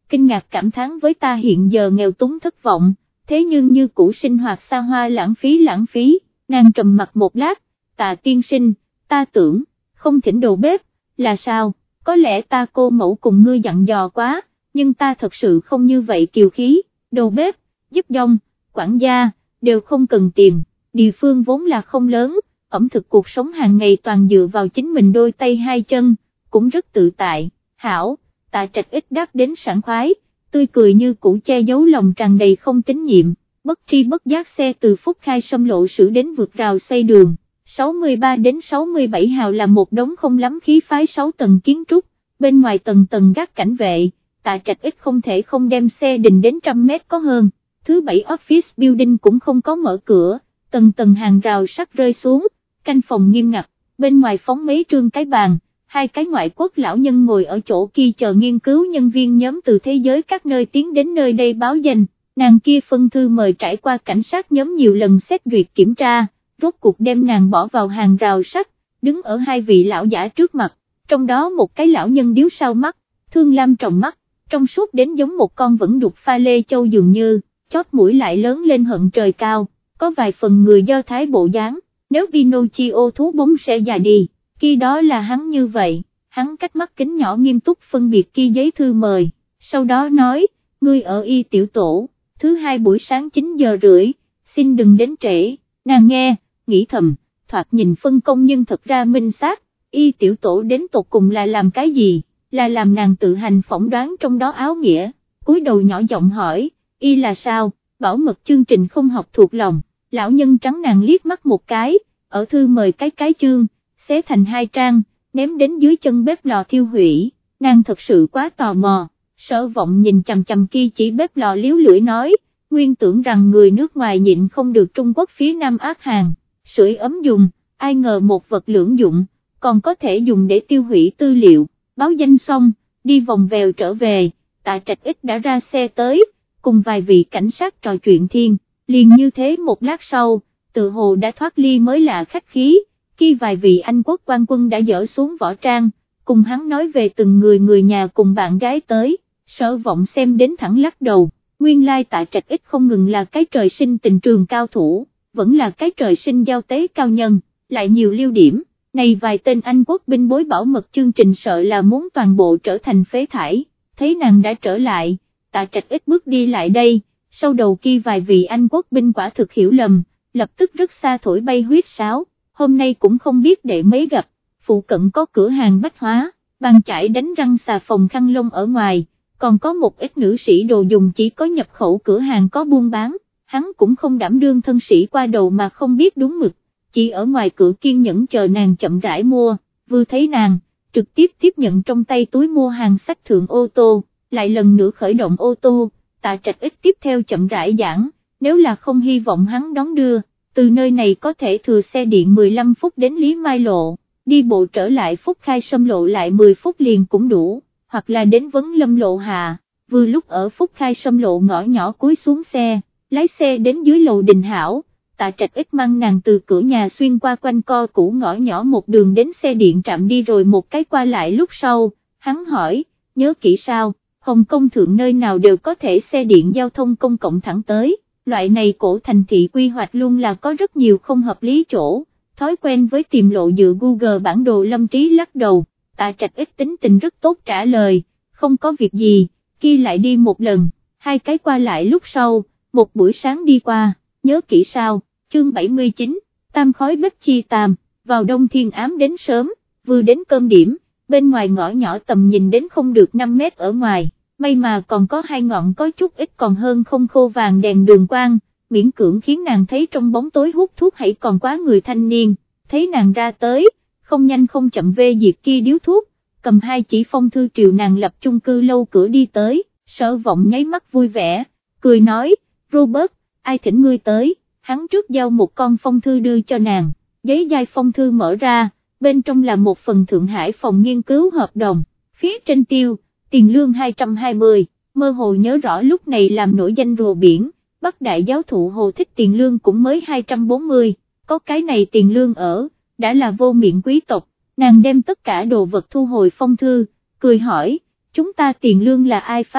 kinh ngạc cảm thán với ta hiện giờ nghèo túng thất vọng, thế nhưng như cũ sinh hoạt xa hoa lãng phí lãng phí, nàng trầm mặt một lát, Tạ tiên sinh, ta tưởng, không thỉnh đầu bếp, là sao, có lẽ ta cô mẫu cùng ngươi dặn dò quá, nhưng ta thật sự không như vậy kiều khí, đầu bếp, giúp dông, quản gia, đều không cần tìm, địa phương vốn là không lớn, ẩm thực cuộc sống hàng ngày toàn dựa vào chính mình đôi tay hai chân, cũng rất tự tại, hảo, Tạ Trạch ít đáp đến sảng khoái, tươi cười như cũ che giấu lòng tràn đầy không tín nhiệm, bất tri bất giác xe từ Phúc Khai Sâm Lộ sử đến vượt rào xây đường, sáu mươi ba đến sáu mươi bảy hào là một đống không lắm khí phái sáu tầng kiến trúc, bên ngoài tầng tầng gác cảnh vệ, Tạ Trạch ít không thể không đem xe đình đến trăm mét có hơn, thứ bảy office building cũng không có mở cửa, tầng tầng hàng rào sắt rơi xuống, canh phòng nghiêm ngặt, bên ngoài phóng mấy trương cái bàn, hai cái ngoại quốc lão nhân ngồi ở chỗ kia chờ nghiên cứu nhân viên nhóm từ thế giới các nơi tiến đến nơi đây báo danh, nàng kia phân thư mời trải qua cảnh sát nhóm nhiều lần xét duyệt kiểm tra, rốt cuộc đem nàng bỏ vào hàng rào sắt, đứng ở hai vị lão giả trước mặt, trong đó một cái lão nhân điếu sau mắt, thương lam tròng mắt, trong suốt đến giống một con vẫn đục pha lê châu dường như, chót mũi lại lớn lên hận trời cao, có vài phần người Do Thái bộ dáng, nếu Pinocchio thú bóng sẽ già đi, khi đó là hắn như vậy, hắn cách mắt kính nhỏ nghiêm túc phân biệt kia giấy thư mời, sau đó nói, ngươi ở y tiểu tổ, thứ hai buổi sáng chín giờ rưỡi, xin đừng đến trễ, nàng nghe, nghĩ thầm, thoạt nhìn phân công nhưng thật ra minh xác, y tiểu tổ đến tột cùng là làm cái gì, là làm nàng tự hành phỏng đoán trong đó áo nghĩa, cúi đầu nhỏ giọng hỏi, y là sao, bảo mật chương trình không học thuộc lòng, lão nhân trắng nàng liếc mắt một cái, ở thư mời cái cái chương, xé thành hai trang, ném đến dưới chân bếp lò thiêu hủy, nàng thật sự quá tò mò, Sở Vọng nhìn chằm chằm kia chỉ bếp lò liếu lưỡi nói, nguyên tưởng rằng người nước ngoài nhịn không được Trung Quốc phía Nam ác hàng, sưởi ấm dùng, ai ngờ một vật lưỡng dụng, còn có thể dùng để tiêu hủy tư liệu, báo danh xong, đi vòng vèo trở về, Tạ Trạch ít đã ra xe tới, cùng vài vị cảnh sát trò chuyện thiên, liền như thế một lát sau, tự hồ đã thoát ly mới lạ khách khí, khi vài vị Anh quốc quan quân đã dỡ xuống võ trang, cùng hắn nói về từng người người nhà cùng bạn gái tới, Sở Vọng xem đến thẳng lắc đầu, nguyên lai Tạ Trạch ít không ngừng là cái trời sinh tình trường cao thủ, vẫn là cái trời sinh giao tế cao nhân, lại nhiều lưu điểm, này vài tên Anh quốc binh bối bảo mật chương trình sợ là muốn toàn bộ trở thành phế thải, thấy nàng đã trở lại, Tạ Trạch ít bước đi lại đây, sau đầu kia vài vị Anh quốc binh quả thực hiểu lầm, lập tức rất xa thổi bay huyết sáo, hôm nay cũng không biết để mấy gặp, phụ cận có cửa hàng bách hóa, bàn chải đánh răng xà phòng khăn lông ở ngoài, còn có một ít nữ sĩ đồ dùng chỉ có nhập khẩu cửa hàng có buôn bán, hắn cũng không đảm đương thân sĩ qua đầu mà không biết đúng mực, chỉ ở ngoài cửa kiên nhẫn chờ nàng chậm rãi mua, vừa thấy nàng, trực tiếp tiếp nhận trong tay túi mua hàng sách thượng ô tô, lại lần nữa khởi động ô tô, Tạ Trạch ít tiếp theo chậm rãi giảng, nếu là không hy vọng hắn đón đưa, từ nơi này có thể thừa xe điện mười lăm phút đến Lý Mai Lộ, đi bộ trở lại Phúc Khai Sâm Lộ lại mười phút liền cũng đủ, hoặc là đến Vấn Lâm Lộ hạ, vừa lúc ở Phúc Khai Sâm Lộ ngõ nhỏ cúi xuống xe, lái xe đến dưới lầu Đình Hảo, Tạ Trạch ít mang nàng từ cửa nhà xuyên qua quanh co cũ ngõ nhỏ một đường đến xe điện trạm đi rồi một cái qua lại lúc sau, hắn hỏi, nhớ kỹ sao, Hồng Kông thượng nơi nào đều có thể xe điện giao thông công cộng thẳng tới, loại này cổ thành thị quy hoạch luôn là có rất nhiều không hợp lý chỗ, thói quen với tìm lộ dựa Google bản đồ Lâm Trí lắc đầu, Tạ Trạch ít tính tình rất tốt trả lời, không có việc gì, kia lại đi một lần, hai cái qua lại lúc sau, một buổi sáng đi qua, nhớ kỹ sao, chương bảy mươi chín, tam khói bếp chi tam, vào đông thiên ám đến sớm, vừa đến cơm điểm, bên ngoài ngõ nhỏ tầm nhìn đến không được năm mét ở ngoài, may mà còn có hai ngọn có chút ít còn hơn không khô vàng đèn đường quang, miễn cưỡng khiến nàng thấy trong bóng tối hút thuốc hãy còn quá người thanh niên, thấy nàng ra tới, không nhanh không chậm vê diệt kia điếu thuốc, cầm hai chỉ phong thư triều nàng lập chung cư lâu cửa đi tới, Sở Vọng nháy mắt vui vẻ, cười nói, Robert, ai thỉnh ngươi tới, hắn trước giao một con phong thư đưa cho nàng, giấy dai phong thư mở ra, bên trong là một phần Thượng Hải phòng nghiên cứu hợp đồng, phía trên tiêu, tiền lương hai trăm hai mươi, mơ hồ nhớ rõ lúc này làm nổi danh rùa biển, Bắc Đại giáo thụ Hồ Thích tiền lương cũng mới hai trăm bốn mươi, có cái này tiền lương ở, đã là vô miệng quý tộc, nàng đem tất cả đồ vật thu hồi phong thư, cười hỏi, chúng ta tiền lương là ai phát,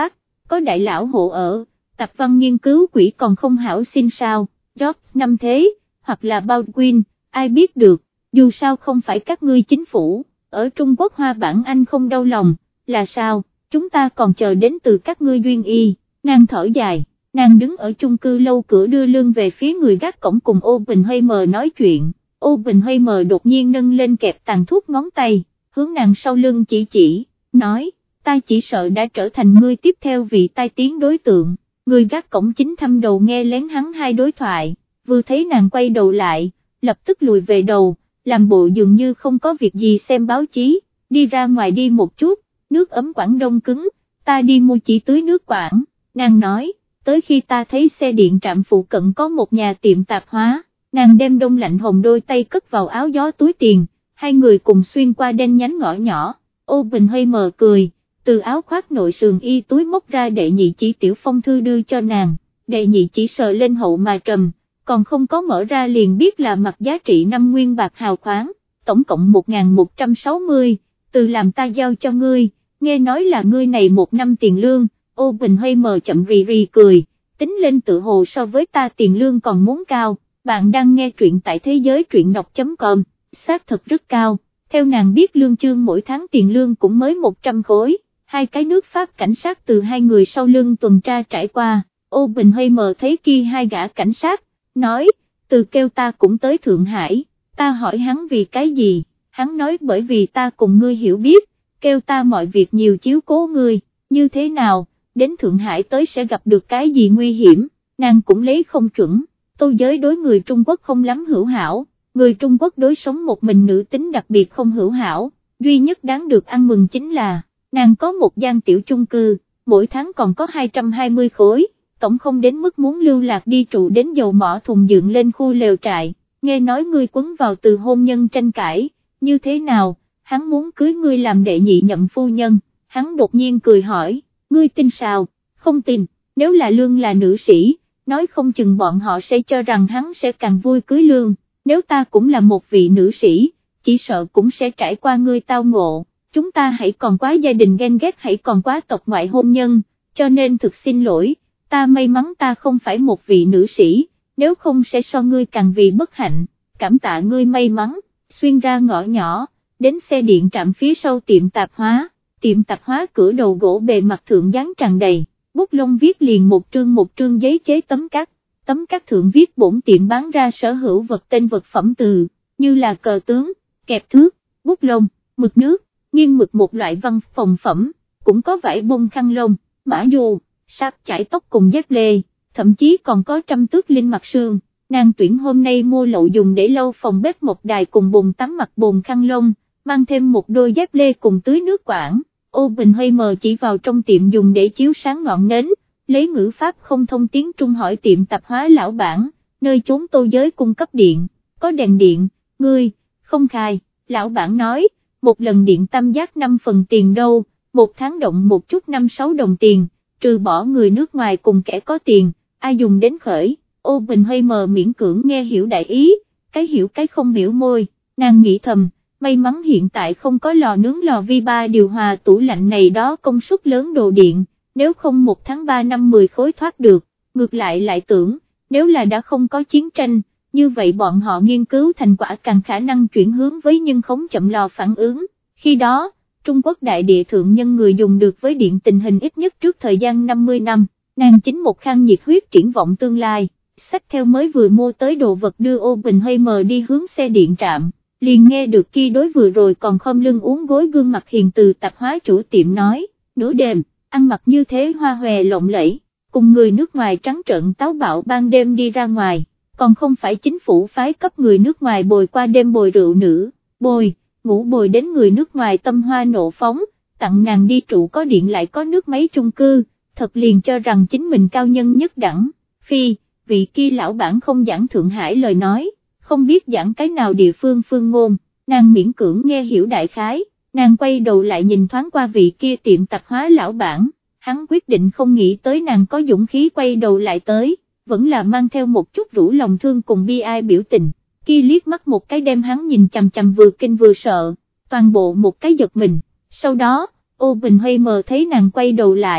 có đại lão hộ ở, tập văn nghiên cứu quỹ còn không hảo xin sao, George năm thế, hoặc là Baldwin, ai biết được, dù sao không phải các ngươi chính phủ, ở Trung Quốc Hoa bản Anh không đau lòng, là sao, chúng ta còn chờ đến từ các ngươi duyên y, nàng thở dài, nàng đứng ở chung cư lâu cửa đưa lưng về phía người gác cổng cùng Oppenheimer nói chuyện, Oppenheimer đột nhiên nâng lên kẹp tàn thuốc ngón tay, hướng nàng sau lưng chỉ chỉ, nói, ta chỉ sợ đã trở thành ngươi tiếp theo vị tai tiếng đối tượng, người gác cổng chính thăm đầu nghe lén hắn hai đối thoại, vừa thấy nàng quay đầu lại, lập tức lùi về đầu, làm bộ dường như không có việc gì xem báo chí, đi ra ngoài đi một chút, nước ấm Quảng Đông cứng, ta đi mua chỉ tưới nước Quảng, nàng nói, tới khi ta thấy xe điện trạm phụ cận có một nhà tiệm tạp hóa, nàng đem đông lạnh hồng đôi tay cất vào áo gió túi tiền, hai người cùng xuyên qua đen nhánh ngõ nhỏ, Oppenheimer cười, từ áo khoác nội sườn y túi móc ra đệ nhị chỉ tiểu phong thư đưa cho nàng, đệ nhị chỉ sờ lên hậu mà trầm, còn không có mở ra liền biết là mặt giá trị năm nguyên bạc hào khoáng, tổng cộng một nghìn một trăm sáu mươi, từ làm ta giao cho ngươi, nghe nói là ngươi này một năm tiền lương, Oppenheimer chậm rì rì cười, tính lên tự hồ so với ta tiền lương còn muốn cao, bạn đang nghe truyện tại thế giới truyện đọc.com, xác thật rất cao, theo nàng biết lương chương mỗi tháng tiền lương cũng mới một trăm khối, hai cái nước Pháp cảnh sát từ hai người sau lưng tuần tra trải qua, Oppenheimer thấy kia hai gã cảnh sát, nói, từ kêu ta cũng tới Thượng Hải, ta hỏi hắn vì cái gì, hắn nói bởi vì ta cùng ngươi hiểu biết, kêu ta mọi việc nhiều chiếu cố ngươi, như thế nào, đến Thượng Hải tới sẽ gặp được cái gì nguy hiểm, nàng cũng lấy không chuẩn, tô giới đối người Trung Quốc không lắm hữu hảo, người Trung Quốc đối sống một mình nữ tính đặc biệt không hữu hảo, duy nhất đáng được ăn mừng chính là, nàng có một gian tiểu chung cư, mỗi tháng còn có hai trăm hai mươi khối, tổng không đến mức muốn lưu lạc đi trụ đến dầu mỏ thùng dựng lên khu lều trại, nghe nói ngươi quấn vào từ hôn nhân tranh cãi, như thế nào, hắn muốn cưới ngươi làm đệ nhị nhậm phu nhân, hắn đột nhiên cười hỏi, ngươi tin sao, không tin, nếu là Lương là nữ sĩ, nói không chừng bọn họ sẽ cho rằng hắn sẽ càng vui cưới Lương, nếu ta cũng là một vị nữ sĩ, chỉ sợ cũng sẽ trải qua ngươi tao ngộ, chúng ta hãy còn quá gia đình ghen ghét hãy còn quá tộc ngoại hôn nhân, cho nên thực xin lỗi, ta may mắn ta không phải một vị nữ sĩ, nếu không sẽ so ngươi càng vì bất hạnh, cảm tạ ngươi may mắn, xuyên ra ngõ nhỏ, đến xe điện trạm phía sau tiệm tạp hóa, tiệm tạp hóa cửa đầu gỗ bề mặt thượng dán tràn đầy, bút lông viết liền một trương một trương giấy chế tấm cắt, tấm cắt thượng viết bổn tiệm bán ra sở hữu vật tên vật phẩm từ, như là cờ tướng, kẹp thước, bút lông, mực nước, nghiêng mực một loại văn phòng phẩm, cũng có vải bông khăn lông, mã dù, sáp chải tóc cùng dép lê, thậm chí còn có trăm tước linh mặt sương, nàng tuyển hôm nay mua lậu dùng để lau phòng bếp một đài cùng bồn tắm mặt bồn khăn lông, mang thêm một đôi dép lê cùng tưới nước Quảng, Oppenheimer chỉ vào trong tiệm dùng để chiếu sáng ngọn nến, lấy ngữ pháp không thông tiếng Trung hỏi tiệm tạp hóa lão bản, nơi chốn tô giới cung cấp điện, có đèn điện, ngươi, không khai, lão bản nói, một lần điện tam giác năm phần tiền đâu, một tháng động một chút năm sáu đồng tiền, trừ bỏ người nước ngoài cùng kẻ có tiền, ai dùng đến khởi, Oppenheimer miễn cưỡng nghe hiểu đại ý, cái hiểu cái không hiểu môi, nàng nghĩ thầm, may mắn hiện tại không có lò nướng lò vi ba điều hòa tủ lạnh này đó công suất lớn đồ điện, nếu không một tháng ba năm mười khối thoát được, ngược lại lại tưởng, nếu là đã không có chiến tranh, như vậy bọn họ nghiên cứu thành quả càng khả năng chuyển hướng với nhân khống chậm lò phản ứng, khi đó, Trung Quốc đại địa thượng nhân người dùng được với điện tình hình ít nhất trước thời gian năm mươi năm, nàng chính một khang nhiệt huyết triển vọng tương lai, xách theo mới vừa mua tới đồ vật đưa Oppenheimer đi hướng xe điện trạm, liền nghe được kia đối vừa rồi còn khom lưng uống gối gương mặt hiền từ tạp hóa chủ tiệm nói, nửa đêm, ăn mặc như thế hoa hòe lộng lẫy, cùng người nước ngoài trắng trợn táo bạo ban đêm đi ra ngoài, còn không phải chính phủ phái cấp người nước ngoài bồi qua đêm bồi rượu nữ, bồi, ngủ bồi đến người nước ngoài tâm hoa nộ phóng, tặng nàng đi trụ có điện lại có nước máy chung cư, thật liền cho rằng chính mình cao nhân nhất đẳng, phi, vị kia lão bản không giảng Thượng Hải lời nói, không biết giảng cái nào địa phương phương ngôn, nàng miễn cưỡng nghe hiểu đại khái, nàng quay đầu lại nhìn thoáng qua vị kia tiệm tạp hóa lão bản, hắn quyết định không nghĩ tới nàng có dũng khí quay đầu lại tới, vẫn là mang theo một chút rũ lòng thương cùng bi ai biểu tình, kia liếc mắt một cái đem hắn nhìn chằm chằm vừa kinh vừa sợ, toàn bộ một cái giật mình, sau đó, Oppenheimer thấy nàng quay đầu lại,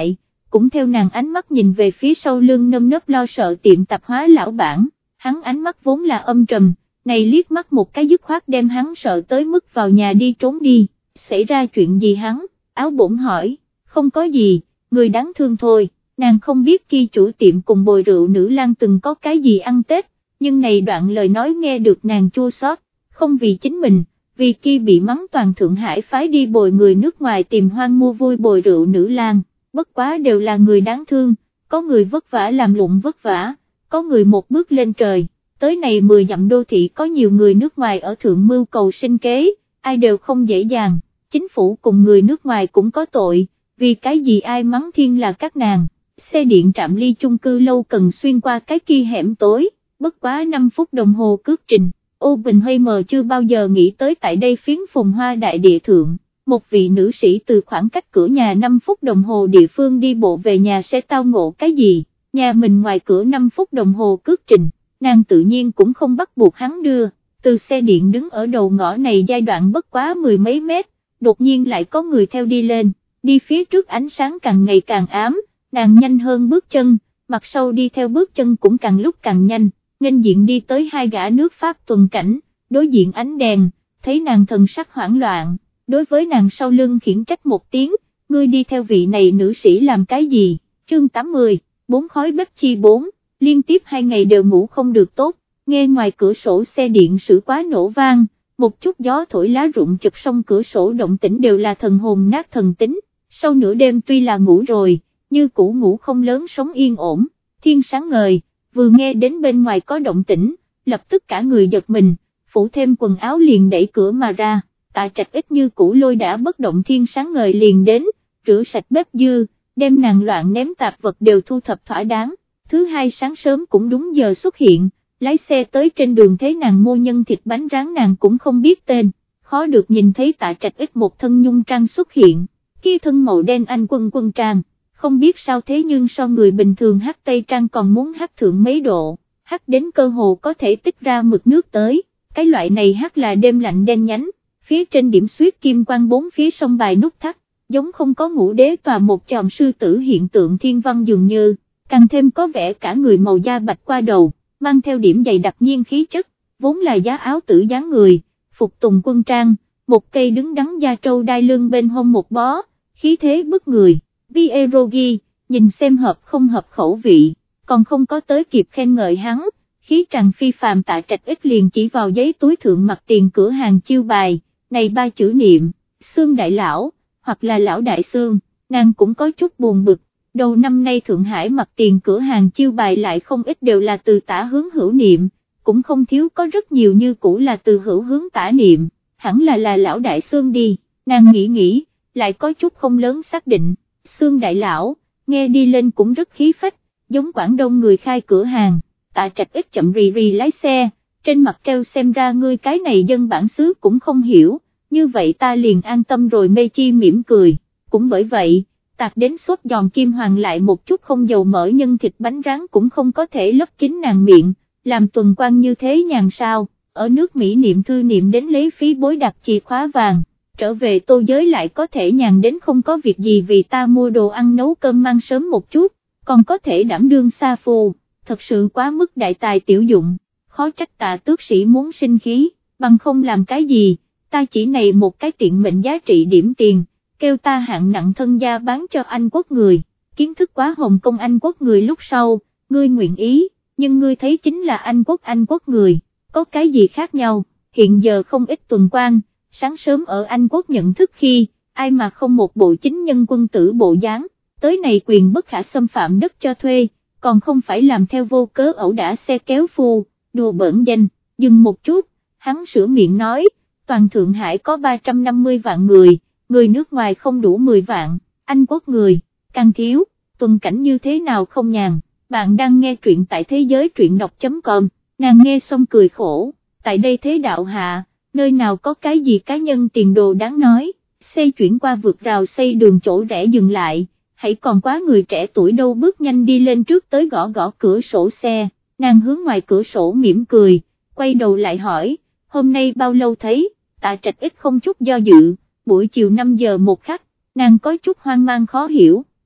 cũng theo nàng ánh mắt nhìn về phía sau lưng nơm nớp lo sợ tiệm tạp hóa lão bản, hắn ánh mắt vốn là âm trầm, này liếc mắt một cái dứt khoát đem hắn sợ tới mức vào nhà đi trốn đi. Xảy ra chuyện gì hắn, Áo Bổn hỏi, không có gì, người đáng thương thôi, nàng không biết khi chủ tiệm cùng bồi rượu nữ lang từng có cái gì ăn Tết, nhưng này đoạn lời nói nghe được nàng chua xót, không vì chính mình, vì khi bị mắng toàn Thượng Hải phái đi bồi người nước ngoài tìm hoang mua vui bồi rượu nữ lang, bất quá đều là người đáng thương, có người vất vả làm lụng vất vả, có người một bước lên trời, tới này mười dặm đô thị có nhiều người nước ngoài ở thượng mưu cầu sinh kế, ai đều không dễ dàng, chính phủ cùng người nước ngoài cũng có tội, vì cái gì ai mắng thiên là các nàng, xe điện trạm ly chung cư lâu cần xuyên qua cái kia hẻm tối, bất quá năm phút đồng hồ cước trình. Ô Bình hay mờ chưa bao giờ nghĩ tới tại đây phiến phồn hoa đại địa thượng, một vị nữ sĩ từ khoảng cách cửa nhà năm phút đồng hồ địa phương đi bộ về nhà sẽ tao ngộ cái gì, nhà mình ngoài cửa năm phút đồng hồ cước trình, nàng tự nhiên cũng không bắt buộc hắn đưa, từ xe điện đứng ở đầu ngõ này giai đoạn bất quá mười mấy mét, đột nhiên lại có người theo đi lên, đi phía trước ánh sáng càng ngày càng ám, nàng nhanh hơn bước chân, mặt sau đi theo bước chân cũng càng lúc càng nhanh. Nghênh diện đi tới hai gã nước Pháp tuần cảnh, đối diện ánh đèn, thấy nàng thần sắc hoảng loạn, đối với nàng sau lưng khiển trách một tiếng, ngươi đi theo vị này nữ sĩ làm cái gì, chương tám mươi, bốn khói bếp chi bốn, liên tiếp hai ngày đều ngủ không được tốt, nghe ngoài cửa sổ xe điện sử quá nổ vang, một chút gió thổi lá rụng chụp sông cửa sổ động tĩnh đều là thần hồn nát thần tính, sau nửa đêm tuy là ngủ rồi, như cũ ngủ không lớn sống yên ổn, thiên sáng ngời. Vừa nghe đến bên ngoài có động tĩnh, lập tức cả người giật mình, phủ thêm quần áo liền đẩy cửa mà ra, Tạ Trạch ít như cũ lôi đã bất động thiên sáng ngời liền đến, rửa sạch bếp dư, đem nàng loạn ném tạp vật đều thu thập thỏa đáng, thứ hai sáng sớm cũng đúng giờ xuất hiện, lái xe tới trên đường thấy nàng mua nhân thịt bánh rán nàng cũng không biết tên, khó được nhìn thấy Tạ Trạch ít một thân nhung trang xuất hiện, kia thân màu đen anh quân quân trang. Không biết sao thế nhưng so người bình thường hát Tây Trang còn muốn hát thượng mấy độ, hát đến cơ hồ có thể tích ra mực nước tới, cái loại này hát là đêm lạnh đen nhánh, phía trên điểm xuyết kim quang bốn phía sông bài nút thắt, giống không có ngũ đế tòa một chòm sư tử hiện tượng thiên văn dường như, càng thêm có vẻ cả người màu da bạch qua đầu, mang theo điểm dày đặc nhiên khí chất, vốn là giá áo tử dáng người, phục tùng quân trang, một cây đứng đắn da trâu đai lưng bên hông một bó, khí thế bức người. Pierogi, nhìn xem hợp không hợp khẩu vị, còn không có tới kịp khen ngợi hắn, khí tràng phi phàm Tạ Trạch ít liền chỉ vào giấy túi thượng mặt tiền cửa hàng chiêu bài, này ba chữ niệm, Xương Đại Lão, hoặc là Lão Đại Xương, nàng cũng có chút buồn bực, đầu năm nay Thượng Hải mặt tiền cửa hàng chiêu bài lại không ít đều là từ tả hướng hữu niệm, cũng không thiếu có rất nhiều như cũ là từ hữu hướng tả niệm, hẳn là là Lão Đại Xương đi, nàng nghĩ nghĩ, lại có chút không lớn xác định. Xương Đại Lão, nghe đi lên cũng rất khí phách, giống Quảng Đông người khai cửa hàng, Tạ Trạch ít chậm rì rì lái xe, trên mặt treo xem ra ngươi cái này dân bản xứ cũng không hiểu, như vậy ta liền an tâm rồi mê chi mỉm cười, cũng bởi vậy, tạt đến sốt giòn kim hoàng lại một chút không dầu mỡ nhân thịt bánh rán cũng không có thể lấp kín nàng miệng, làm tuần quan như thế nhàn sao, ở nước Mỹ niệm thư niệm đến lấy phí bối đặt chìa khóa vàng. Trở về Tô Giới lại có thể nhàn đến không có việc gì vì ta mua đồ ăn nấu cơm mang sớm một chút, còn có thể đảm đương sa phu, thật sự quá mức đại tài tiểu dụng, khó trách Tạ tước sĩ muốn sinh khí, bằng không làm cái gì, ta chỉ này một cái tiện mệnh giá trị điểm tiền, kêu ta hạng nặng thân gia bán cho Anh quốc người, kiến thức quá Hồng Kông Anh quốc người lúc sau, ngươi nguyện ý, nhưng ngươi thấy chính là Anh quốc Anh quốc người, có cái gì khác nhau, hiện giờ không ít tuần quan. Sáng sớm ở Anh quốc nhận thức khi, ai mà không một bộ chính nhân quân tử bộ dáng, tới này quyền bất khả xâm phạm đất cho thuê, còn không phải làm theo vô cớ ẩu đả xe kéo phu, đùa bỡn danh, dừng một chút, hắn sửa miệng nói, toàn Thượng Hải có ba trăm năm mươi vạn người, người nước ngoài không đủ mười vạn, Anh quốc người, càng thiếu, tuần cảnh như thế nào không nhàn, bạn đang nghe truyện tại thế giới truyện đọc.com, nàng nghe xong cười khổ, tại đây thế đạo hạ. Nơi nào có cái gì cá nhân tiền đồ đáng nói, xe chuyển qua vượt rào xây đường chỗ rẽ dừng lại, hãy còn quá người trẻ tuổi đâu bước nhanh đi lên trước tới gõ gõ cửa sổ xe, nàng hướng ngoài cửa sổ mỉm cười, quay đầu lại hỏi, hôm nay bao lâu thấy, Tạ Trạch ít không chút do dự, buổi chiều năm giờ một khắc, nàng có chút hoang mang khó hiểu,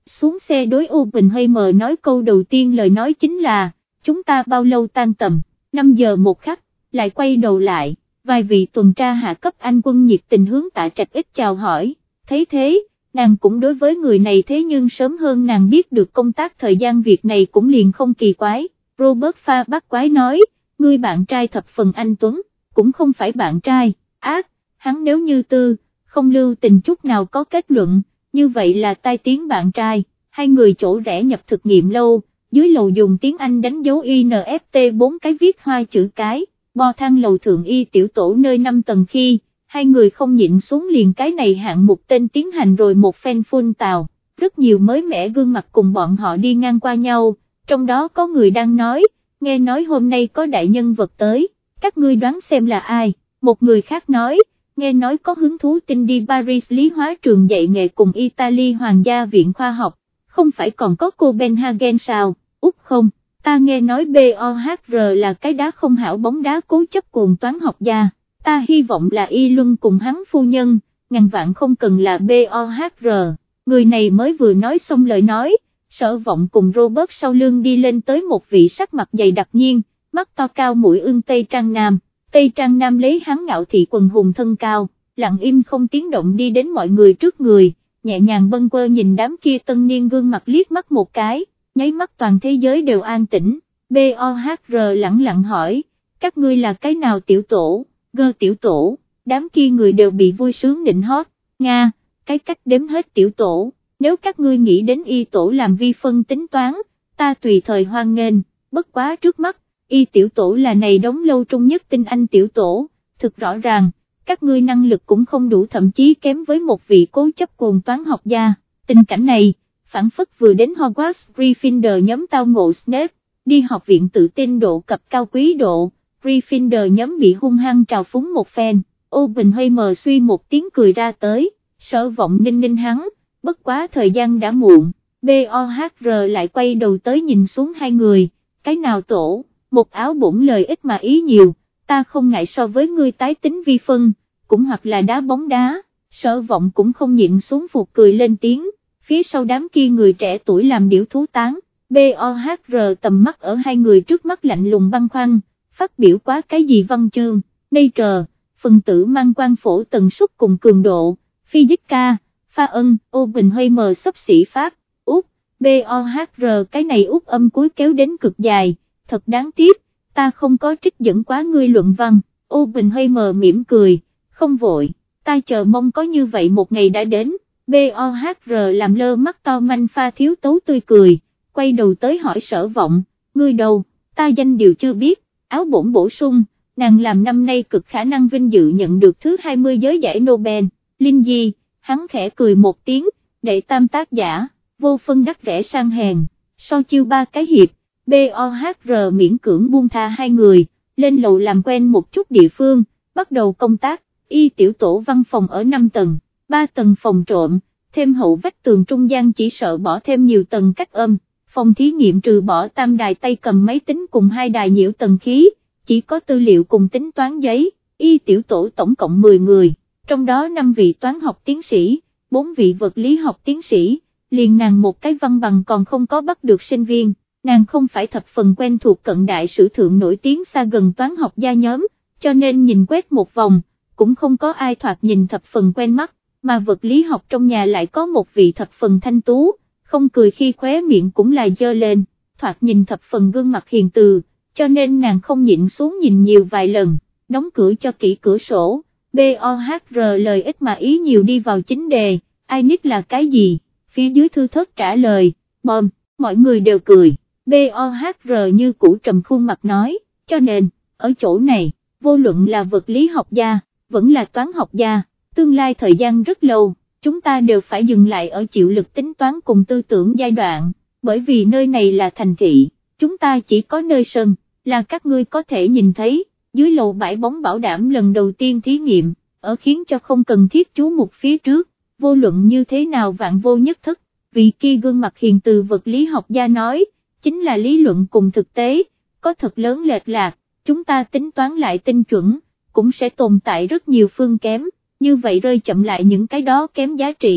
xuống xe đối Oppenheimer nói câu đầu tiên lời nói chính là, chúng ta bao lâu tan tầm, năm giờ một khắc, lại quay đầu lại, vài vị tuần tra hạ cấp Anh quân nhiệt tình hướng Tạ Trạch ít chào hỏi, thấy thế, nàng cũng đối với người này thế nhưng sớm hơn nàng biết được công tác thời gian việc này cũng liền không kỳ quái, Robert pha bắt quái nói, ngươi bạn trai thập phần anh Tuấn, cũng không phải bạn trai, ác, hắn nếu như tư, không lưu tình chút nào có kết luận, như vậy là tai tiếng bạn trai, hai người chỗ rẽ nhập thực nghiệm lâu, dưới lầu dùng tiếng Anh đánh dấu i en ép tê bốn cái viết hoa chữ cái, bo thang lầu thượng y tiểu tổ nơi năm tầng khi, hai người không nhịn xuống liền cái này hạng mục tên tiến hành rồi một phen phun tào, rất nhiều mới mẻ gương mặt cùng bọn họ đi ngang qua nhau, trong đó có người đang nói, nghe nói hôm nay có đại nhân vật tới, các ngươi đoán xem là ai, một người khác nói, nghe nói có hứng thú tin đi Paris lý hóa trường dạy nghề cùng Italy Hoàng gia viện khoa học, không phải còn có Copenhagen sao, Úc không, ta nghe nói bê o hát rờ là cái đá không hảo bóng đá cố chấp cuồng toán học gia, ta hy vọng là Y Luân cùng hắn phu nhân, ngàn vạn không cần là bê o hát rờ, người này mới vừa nói xong lời nói, Sở Vọng cùng Robert sau lưng đi lên tới một vị sắc mặt dày đặc nhiên, mắt to cao mũi ưng Tây Trang Nam. Tây Trang Nam lấy hắn ngạo thị quần hùng thân cao, lặng im không tiếng động đi đến mọi người trước người, nhẹ nhàng bâng quơ nhìn đám kia tân niên gương mặt liếc mắt một cái, nháy mắt toàn thế giới đều an tĩnh, bê o hát rờ lẳng lặng hỏi, các ngươi là cái nào tiểu tổ, gơ tiểu tổ, đám kia người đều bị vui sướng nịnh hót, Nga, cái cách đếm hết tiểu tổ, nếu các ngươi nghĩ đến y tổ làm vi phân tính toán, ta tùy thời hoan nghênh, bất quá trước mắt. Y tiểu tổ là này đóng lâu trung nhất tinh Anh tiểu tổ, thực rõ ràng, các ngươi năng lực cũng không đủ thậm chí kém với một vị cố chấp cuồng toán học gia, tình cảnh này, phản phất vừa đến Hogwarts Gryffindor nhóm tao ngộ Snape, đi học viện tự tin độ cập cao quý độ, Gryffindor nhóm bị hung hăng trào phúng một phen, Oppenheimer suy một tiếng cười ra tới, Sở Vọng ninh ninh hắn, bất quá thời gian đã muộn, bê o hát rờ lại quay đầu tới nhìn xuống hai người, cái nào tổ? Một áo bổn lời ít mà ý nhiều, ta không ngại so với ngươi tái tính vi phân, cũng hoặc là đá bóng đá, Sở Vọng cũng không nhịn xuống phục cười lên tiếng, phía sau đám kia người trẻ tuổi làm điểu thú tán, bê o hát rờ tầm mắt ở hai người trước mắt lạnh lùng băng khoăn, phát biểu quá cái gì văn chương, Nature, phần tử mang quan phổ tần suất cùng cường độ, Physica, pha ân, Oppenheimer xấp xỉ Pháp, Úc, bê o hát rờ cái này Úc âm cuối kéo đến cực dài. Thật đáng tiếc, ta không có trích dẫn quá ngươi luận văn, Oppenheimer mỉm cười, không vội, ta chờ mong có như vậy một ngày đã đến, bê o hát rờ làm lơ mắt to manh pha thiếu tấu tươi cười, quay đầu tới hỏi Sở Vọng, ngươi đâu, ta danh điều chưa biết, áo bổn bổ sung, nàng làm năm nay cực khả năng vinh dự nhận được thứ hai mươi giới giải Nobel, Linh Di, hắn khẽ cười một tiếng, đệ tam tác giả, vô phân đắc rẻ sang hèn, so chiêu ba cái hiệp. bê o hát rờ miễn cưỡng buông tha hai người, lên lầu làm quen một chút địa phương, bắt đầu công tác, y tiểu tổ văn phòng ở năm tầng, ba tầng phòng trộm, thêm hậu vách tường trung gian chỉ sợ bỏ thêm nhiều tầng cách âm, phòng thí nghiệm trừ bỏ tam đài tay cầm máy tính cùng hai đài nhiễu tầng khí, chỉ có tư liệu cùng tính toán giấy, y tiểu tổ tổng cộng mười người, trong đó năm vị toán học tiến sĩ, bốn vị vật lý học tiến sĩ, liền nàng một cái văn bằng còn không có bắt được sinh viên. Nàng không phải thập phần quen thuộc cận đại sử thượng nổi tiếng xa gần toán học gia nhóm, cho nên nhìn quét một vòng, cũng không có ai thoạt nhìn thập phần quen mắt, mà vật lý học trong nhà lại có một vị thập phần thanh tú, không cười khi khóe miệng cũng là dơ lên, thoạt nhìn thập phần gương mặt hiền từ, cho nên nàng không nhịn xuống nhìn nhiều vài lần, đóng cửa cho kỹ cửa sổ, bê o hát rờ lời ít mà ý nhiều đi vào chính đề, ai nít là cái gì, phía dưới thư thớt trả lời, bom, mọi người đều cười. bê o hát rờ như cũ trầm khuôn mặt nói, cho nên, ở chỗ này, vô luận là vật lý học gia, vẫn là toán học gia, tương lai thời gian rất lâu, chúng ta đều phải dừng lại ở chịu lực tính toán cùng tư tưởng giai đoạn, bởi vì nơi này là thành thị, chúng ta chỉ có nơi sân, là các ngươi có thể nhìn thấy, dưới lầu bãi bóng bảo đảm lần đầu tiên thí nghiệm, ở khiến cho không cần thiết chú mục phía trước, vô luận như thế nào vạn vô nhất thất, vì kia gương mặt hiền từ vật lý học gia nói, chính là lý luận cùng thực tế, có thật lớn lệch lạc, chúng ta tính toán lại tinh chuẩn, cũng sẽ tồn tại rất nhiều phương kém, như vậy rơi chậm lại những cái đó kém giá trị,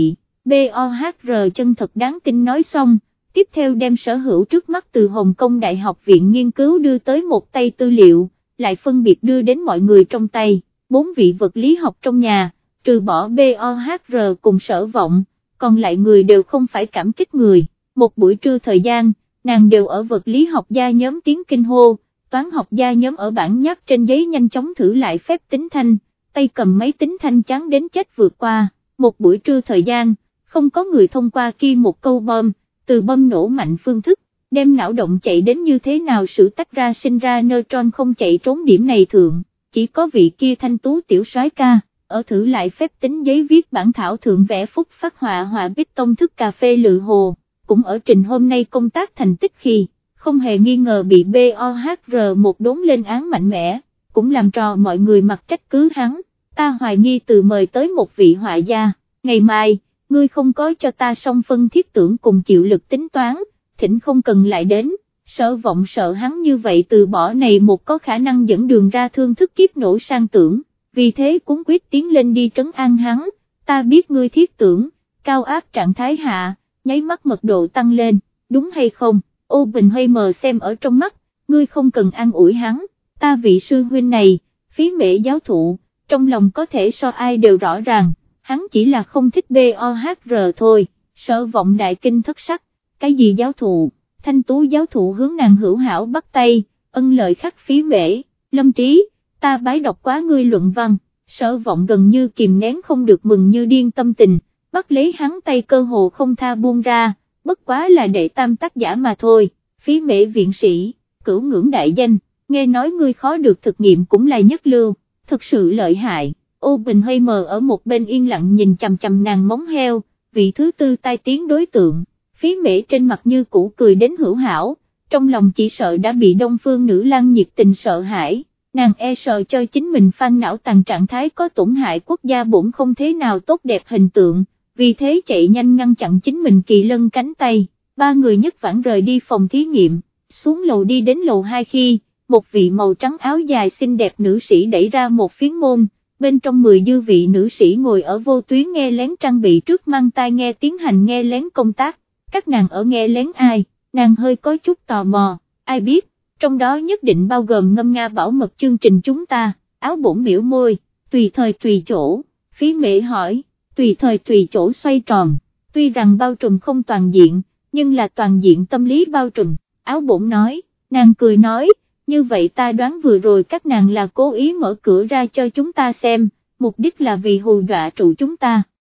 bê o hát rờ chân thật đáng tin nói xong, tiếp theo đem sở hữu trước mắt từ Hồng Kông Đại học Viện Nghiên cứu đưa tới một tay tư liệu, lại phân biệt đưa đến mọi người trong tay, bốn vị vật lý học trong nhà, trừ bỏ bê o hát rờ cùng Sở Vọng, còn lại người đều không phải cảm kích người, một buổi trưa thời gian, nàng đều ở vật lý học gia nhóm tiếng kinh hô, toán học gia nhóm ở bảng nháp trên giấy nhanh chóng thử lại phép tính thanh, tay cầm máy tính thanh chán đến chết vượt qua, một buổi trưa thời gian, không có người thông qua kia một câu bom, từ bom nổ mạnh phương thức, đem não động chạy đến như thế nào sự tách ra sinh ra neutron không chạy trốn điểm này thượng, chỉ có vị kia thanh tú tiểu soái ca, ở thử lại phép tính giấy viết bản thảo thượng vẽ phúc phát họa họa bích tông thức cà phê lự hồ, cũng ở trình hôm nay công tác thành tích khi, không hề nghi ngờ bị bê o hát rờ một đốn lên án mạnh mẽ, cũng làm trò mọi người mặc trách cứ hắn, ta hoài nghi từ mời tới một vị họa gia, ngày mai, ngươi không có cho ta song phân thiết tưởng cùng chịu lực tính toán, thỉnh không cần lại đến, Sở Vọng sợ hắn như vậy từ bỏ này một có khả năng dẫn đường ra thương thức kiếp nổ sang tưởng, vì thế cuốn quyết tiến lên đi trấn an hắn, ta biết ngươi thiết tưởng, cao áp trạng thái hạ, nháy mắt mật độ tăng lên, đúng hay không, ô bình hơi mờ xem ở trong mắt, ngươi không cần an ủi hắn, ta vị sư huynh này, phí mễ giáo thụ, trong lòng có thể so ai đều rõ ràng, hắn chỉ là không thích bê o hát rờ thôi, Sở Vọng đại kinh thất sắc, cái gì giáo thụ, thanh tú giáo thụ hướng nàng hữu hảo bắt tay, ân lợi khắc phí mễ, Lâm Trí, ta bái đọc quá ngươi luận văn, Sở Vọng gần như kìm nén không được mừng như điên tâm tình, bắt lấy hắn tay cơ hồ không tha buông ra, bất quá là đệ tam tác giả mà thôi, phí mễ viện sĩ, cửu ngưỡng đại danh, nghe nói ngươi khó được thực nghiệm cũng là nhất lưu, thực sự lợi hại, ô bình hơi mờ ở một bên yên lặng nhìn chằm chằm nàng móng heo, vị thứ tư tai tiếng đối tượng, phí mễ trên mặt như cũ cười đến hữu hảo, trong lòng chỉ sợ đã bị đông phương nữ lang nhiệt tình sợ hãi, nàng e sợ cho chính mình phan não tàn trạng thái có tổn hại quốc gia bổn không thế nào tốt đẹp hình tượng, vì thế chạy nhanh ngăn chặn chính mình kỳ lân cánh tay, ba người nhất vãn rời đi phòng thí nghiệm, xuống lầu đi đến lầu hai khi, một vị màu trắng áo dài xinh đẹp nữ sĩ đẩy ra một phiến môn, bên trong mười dư vị nữ sĩ ngồi ở vô tuyến nghe lén trang bị trước mang tai nghe tiến hành nghe lén công tác, các nàng ở nghe lén ai, nàng hơi có chút tò mò, ai biết, trong đó nhất định bao gồm ngâm nga bảo mật chương trình chúng ta, áo bổn biểu môi, tùy thời tùy chỗ, phí mễ hỏi, tùy thời tùy chỗ xoay tròn, tuy rằng bao trùm không toàn diện, nhưng là toàn diện tâm lý bao trùm, áo bổn nói, nàng cười nói, như vậy ta đoán vừa rồi các nàng là cố ý mở cửa ra cho chúng ta xem, mục đích là vì hù dọa trụ chúng ta,